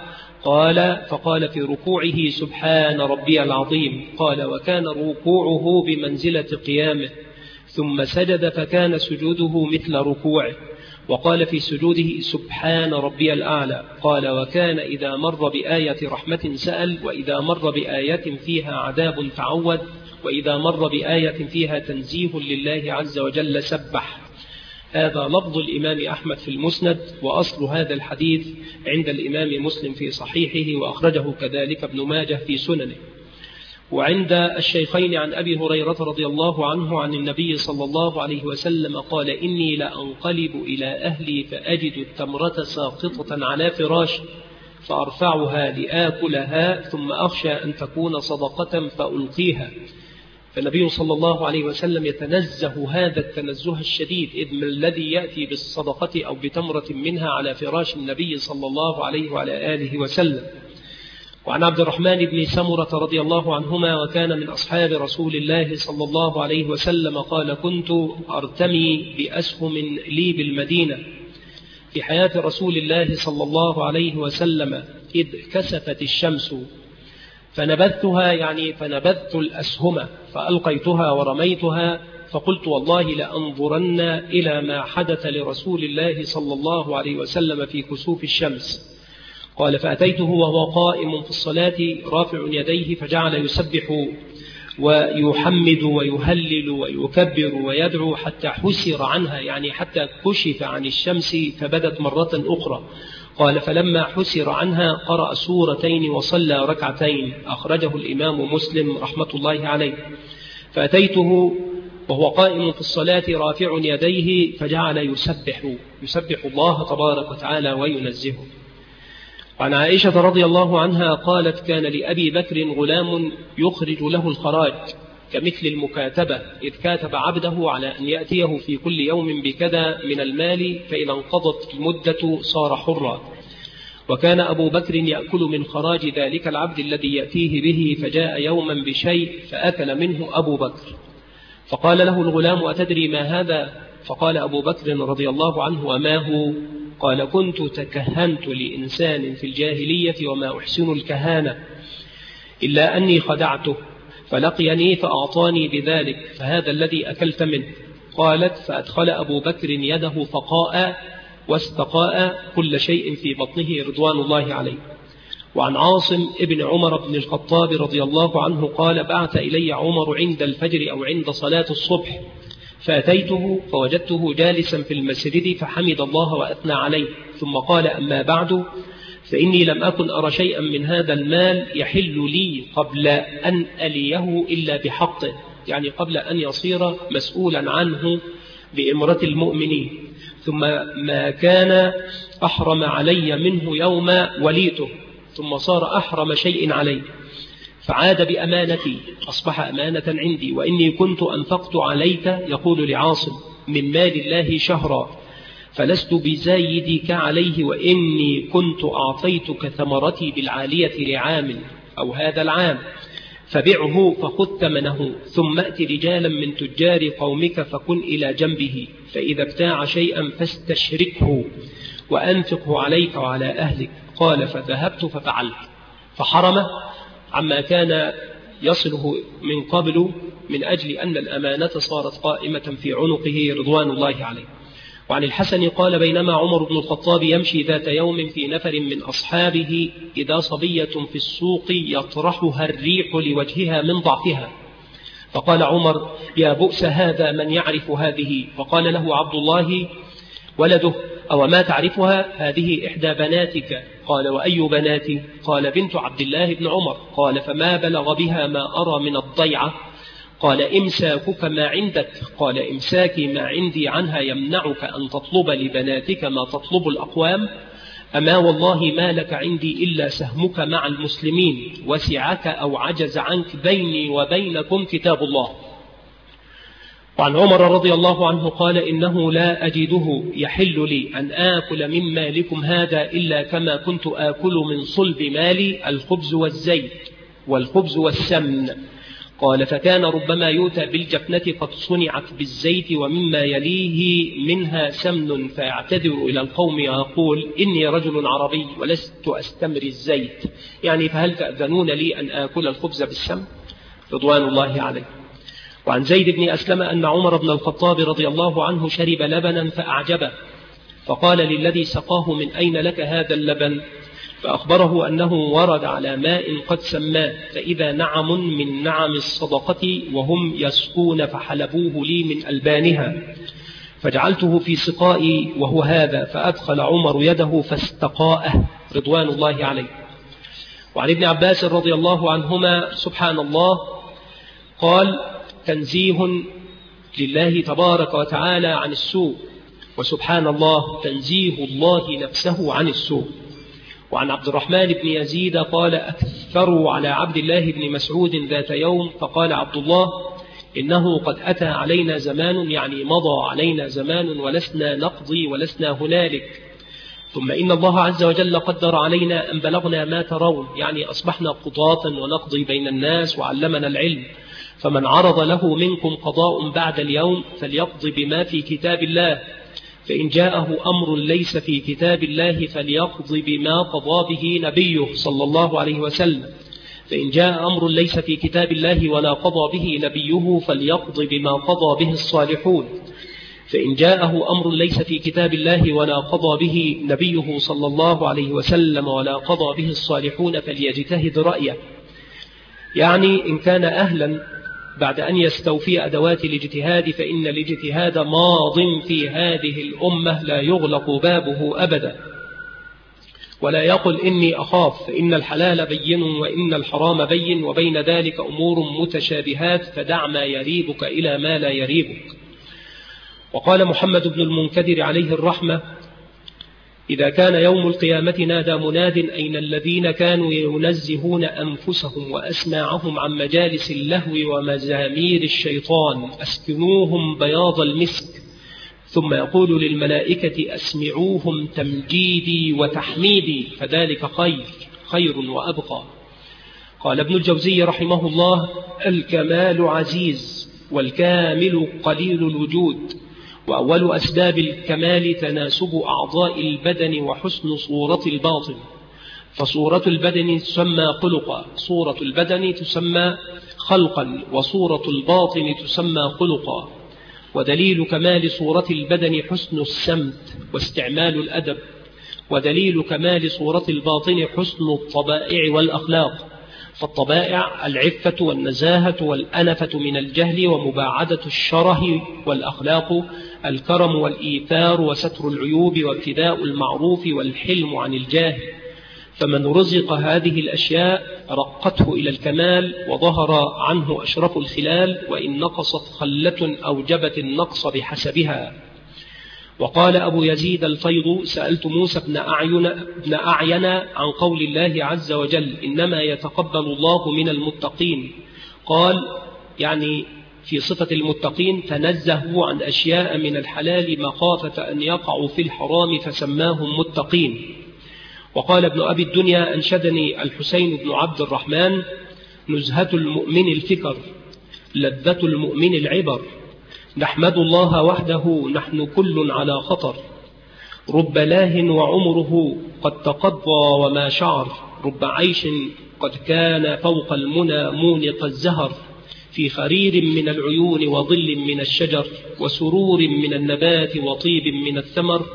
S1: فقال في ركوعه: سبحان ربي العظيم، قال: وكان ركوعه بمنزلة قيامه، ثم سجد فكان سجوده مثل ركوعه، وقال في سجوده: سبحان ربي الأعلى، قال: وكان إذا مر بآية رحمة سأل، وإذا مر بآية فيها عذاب تعوذ، وإذا مر بآية فيها تنزيه لله عز وجل سبح. هذا لفظ الإمام أحمد في المسند، وأصل هذا الحديث عند الإمام مسلم في صحيحه، وأخرجه كذلك ابن ماجه في سننه. وعند الشيخين عن أبي هريرة رضي الله عنه عن النبي صلى الله عليه وسلم قال: إني لأنقلب إلى أهلي فأجد التمرة ساقطة على فراشي فأرفعها لآكلها، ثم أخشى أن تكون صدقة فألقيها. فالنبي صلى الله عليه وسلم يتنزه هذا التنزه الشديد، إذ من الذي يأتي بالصدقة أو بتمرة منها على فراش النبي صلى الله عليه وعلى آله وسلم. وعن عبد الرحمن بن سمرة رضي الله عنهما وكان من أصحاب رسول الله صلى الله عليه وسلم قال: كنت أرتمي بأسهم لي بالمدينة في حياة رسول الله صلى الله عليه وسلم، إذ كسفت الشمس فنبذتها، يعني فنبذت الأسهم فألقيتها ورميتها، فقلت: والله لأنظرن إلى ما حدث لرسول الله صلى الله عليه وسلم في كسوف الشمس. قال: فأتيته وهو قائم في الصلاة رافع يديه، فجعل يسبح ويحمد ويهلل ويكبر ويدعو حتى حسر عنها، يعني حتى كشف عن الشمس فبدت مرة أخرى. قال: فلما حسر عنها قرأ سورتين وصلى ركعتين، أخرجه الإمام مسلم رحمة الله عليه. فأتيته وهو قائم في الصلاة رافع يديه، فجعل يسبح الله تبارك وتعالى وينزهه. وعن عائشة رضي الله عنها قالت: كان لأبي بكر غلام يخرج له الخراج كمثل المكاتبة، إذ كاتب عبده على أن يأتيه في كل يوم بكذا من المال، فإذا انقضت المدة صار حرا. وكان أبو بكر يأكل من خراج ذلك العبد الذي يأتيه به، فجاء يوما بشيء فأكل منه أبو بكر، فقال له الغلام: أتدري ما هذا؟ فقال أبو بكر رضي الله عنه: وما هو؟ قال: كنت تكهنت لإنسان في الجاهلية وما أحسن الكهانة إلا أني خدعته فلقيني فأعطاني بذلك، فهذا الذي أكلت منه. قالت: فأدخل أبو بكر يده فقاء واستقاء كل شيء في بطنه رضوان الله عليه. وعن عاصم ابن عمر بن الخطاب رضي الله عنه قال: بعث إلي عمر عند الفجر أو عند صلاة الصبح، فأتيته فوجدته جالسا في المسجد فحمد الله وأثنى عليه، ثم قال: أما بعد، فإني لم أكن أرى شيئا من هذا المال يحل لي قبل أن أليه إلا بحقه، يعني قبل أن يصير مسؤولا عنه بإمرة المؤمنين، ثم ما كان أحرم علي منه يوم وليته، ثم صار أحرم شيء علي، فعاد بأمانتي، أصبح أمانة عندي، وإني كنت أنفقت عليك، يقول لعاصم، من مال الله شهرا، فلست بزايدك عليه، وإني كنت أعطيتك ثمرتي بالعالية لعام أو هذا العام، فبعه فخذ ثمنه، ثم أت رجالا من تجار قومك فكن إلى جنبه، فإذا ابتاع شيئا فاستشركه وأنفقه عليك وعلى أهلك. قال: فذهبت ففعلت، فحرم عما كان يصله من قبل، من أجل أن الأمانة صارت قائمة في عنقه رضوان الله عليه. وعن الحسن قال: بينما عمر بن الخطاب يمشي ذات يوم في نفر من أصحابه، إذا صبية في السوق يطرحها الريح لوجهها من ضعفها، فقال عمر: يا بؤس هذا، من يعرف هذه؟ فقال له عبد الله ولده: أو ما تعرفها؟ هذه إحدى بناتك. قال: وأي بناتي؟ قال: بنت عبد الله بن عمر. قال: فما بلغ بها ما أرى من الضيعة؟ قال: إمساكك ما عندك. قال: إمساكي ما عندي عنها يمنعك أن تطلب لبناتك ما تطلب الأقوام؟ أما والله ما لك عندي إلا سهمك مع المسلمين، وسعك أو عجز عنك بيني وبينكم كتاب الله. وعن عمر رضي الله عنه قال: إنه لا أجده يحل لي أن آكل من مالكم هذا إلا كما كنت آكل من صلب مالي، الخبز والزيت والخبز والسمن. قال: فكان ربما يؤتى بالجفنة قد صنعت بالزيت ومما يليه منها سمن، فيعتذر إلى القوم ويقول: إني رجل عربي ولست أستمري الزيت، يعني فهل تأذنون لي أن آكل الخبز بالسمن؟ رضوان الله عليه. وعن زيد بن أسلم أن عمر بن الخطاب رضي الله عنه شرب لبنا فأعجبه، فقال للذي سقاه: من أين لك هذا اللبن؟ فأخبره أنه ورد على ماء قد سماه، فإذا نعم من نعم الصدقة وهم يسقون فحلبوه لي من ألبانها، فجعلته في سقائي وهو هذا، فأدخل عمر يده فاستقاءه رضوان الله عليه. وعن ابن عباس رضي الله عنهما: سبحان الله، قال: تنزيه لله تبارك وتعالى عن السوء، وسبحان الله تنزيه الله نفسه عن السوء. وعن عبد الرحمن بن يزيد قال: أكثروا على عبد الله بن مسعود ذات يوم، فقال عبد الله: إنه قد أتى علينا زمان، يعني مضى علينا زمان، ولسنا نقضي ولسنا هنالك، ثم إن الله عز وجل قدر علينا أن بلغنا ما ترون، يعني أصبحنا قضاة ونقضي بين الناس وعلمنا العلم، فمن عرض له منكم قضاء بعد اليوم فليقضي بما في كتاب الله، فإن جاءه أمر ليس في كتاب الله فليقضي بما قضى به نبيه صلى الله عليه وسلم، فإن جاء أمر ليس في كتاب الله ولا قضى به نبيه فليقضي بما قضى به الصالحون، فإن جاءه أمر ليس في كتاب الله ولا قضى به نبيه صلى الله عليه وسلم ولا قضى به الصالحون فليجتهد رأيه، يعني إن كان أهلا بعد أن يستوفي أدوات الاجتهاد، فإن الاجتهاد ماض في هذه الأمة لا يغلق بابه أبدا، ولا يقل إني أخاف، فإن الحلال بين وإن الحرام بين، وبين ذلك أمور متشابهات، فدع ما يريبك إلى ما لا يريبك. وقال محمد بن المنكدر عليه الرحمة: إذا كان يوم القيامة نادى مناد: أين الذين كانوا ينزهون أنفسهم وأسماعهم عن مجالس اللهو ومزامير الشيطان، أسكنوهم بياض المسك، ثم يقول للملائكة أسمعوهم تمجيدي وتحميدي فذلك خير وأبقى. قال ابن الجوزي رحمه الله: الكمال عزيز والكامل قليل الوجود، وأول أسباب الكمال تناسب أعضاء البدن وحسن صورة الباطن، فصورة البدن تسمى خلقا، صورة البدن تسمى خلقا، وصورة الباطن تسمى خلقا. ودليل كمال صورة البدن حسن السمت واستعمال الأدب، ودليل كمال صورة الباطن حسن الطبائع والأخلاق، فالطبائع العفة والنزاهة والأنفة من الجهل ومباعدة الشره، والأخلاق الكرم والإيثار وستر العيوب وابتداء المعروف والحلم عن الجاهل. فمن رزق هذه الأشياء رقته إلى الكمال وظهر عنه أشرف الخلال، وإن نقصت خلة أوجبت النقص بحسبها. وقال أبو يزيد الفيض: سألت موسى بن أعين عن قول الله عز وجل: إنما يتقبل الله من المتقين. قال يعني في صفة المتقين: تنزهوا عن أشياء من الحلال مخافة أن يقعوا في الحرام فسماهم متقين. وقال ابن أبي الدنيا: أنشدني الحسين بن عبد الرحمن: نزهة المؤمن الفكر، لذة المؤمن العبر، نحمد الله وحده نحن كل على خطر، رب لاه وعمره قد تقضى وما شعر، رب عيش قد كان فوق المنى مونق الزهر، في خرير من العيون وظل من الشجر، وسرور من النبات وطيب من الثمر،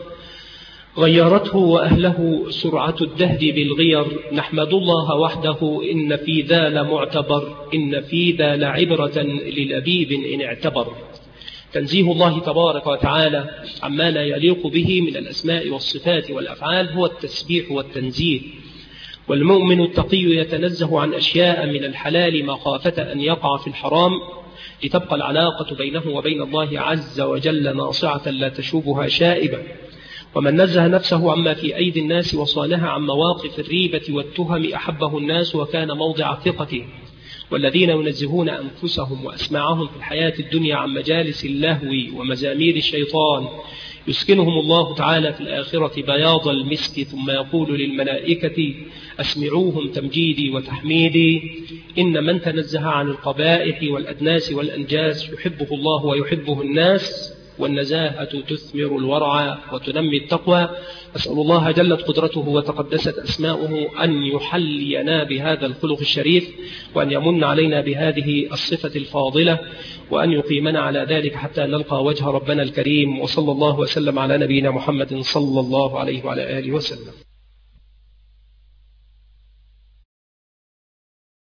S1: غيرته وأهله سرعة الدهر بالغير، نحمد الله وحده إن في ذا لمعتبر، إن في ذا لعبرة للأبيب إن اعتبر. تنزيه الله تبارك وتعالى عما لا يليق به من الأسماء والصفات والأفعال هو التسبيح والتنزيه. والمؤمن التقي يتنزه عن أشياء من الحلال مخافة أن يقع في الحرام، لتبقى العلاقة بينه وبين الله عز وجل ناصعة لا تشوبها شائبة. ومن نزه نفسه عما في أيدي الناس وصانها عن مواقف الريبة والتهم أحبه الناس وكان موضع ثقته. والذين ينزهون أنفسهم وأسماعهم في الحياة الدنيا عن مجالس اللهو ومزامير الشيطان يسكنهم الله تعالى في الآخرة بياض المسك، ثم يقول للملائكة: أسمعوهم تمجيدي وتحميدي. إن من تنزه عن القبائح والأدناس والأنجاس يحبه الله ويحبه الناس، والنزاهة تثمر الورع وتنمي التقوى. أسأل الله جلت قدرته وتقدست أسماؤه أن يحلينا بهذا الخلق الشريف، وأن يمن علينا بهذه الصفة الفاضلة، وأن يقيمنا على ذلك حتى نلقى وجه ربنا الكريم. وصلى الله وسلم على نبينا محمد صلى الله عليه وعلى آله وسلم.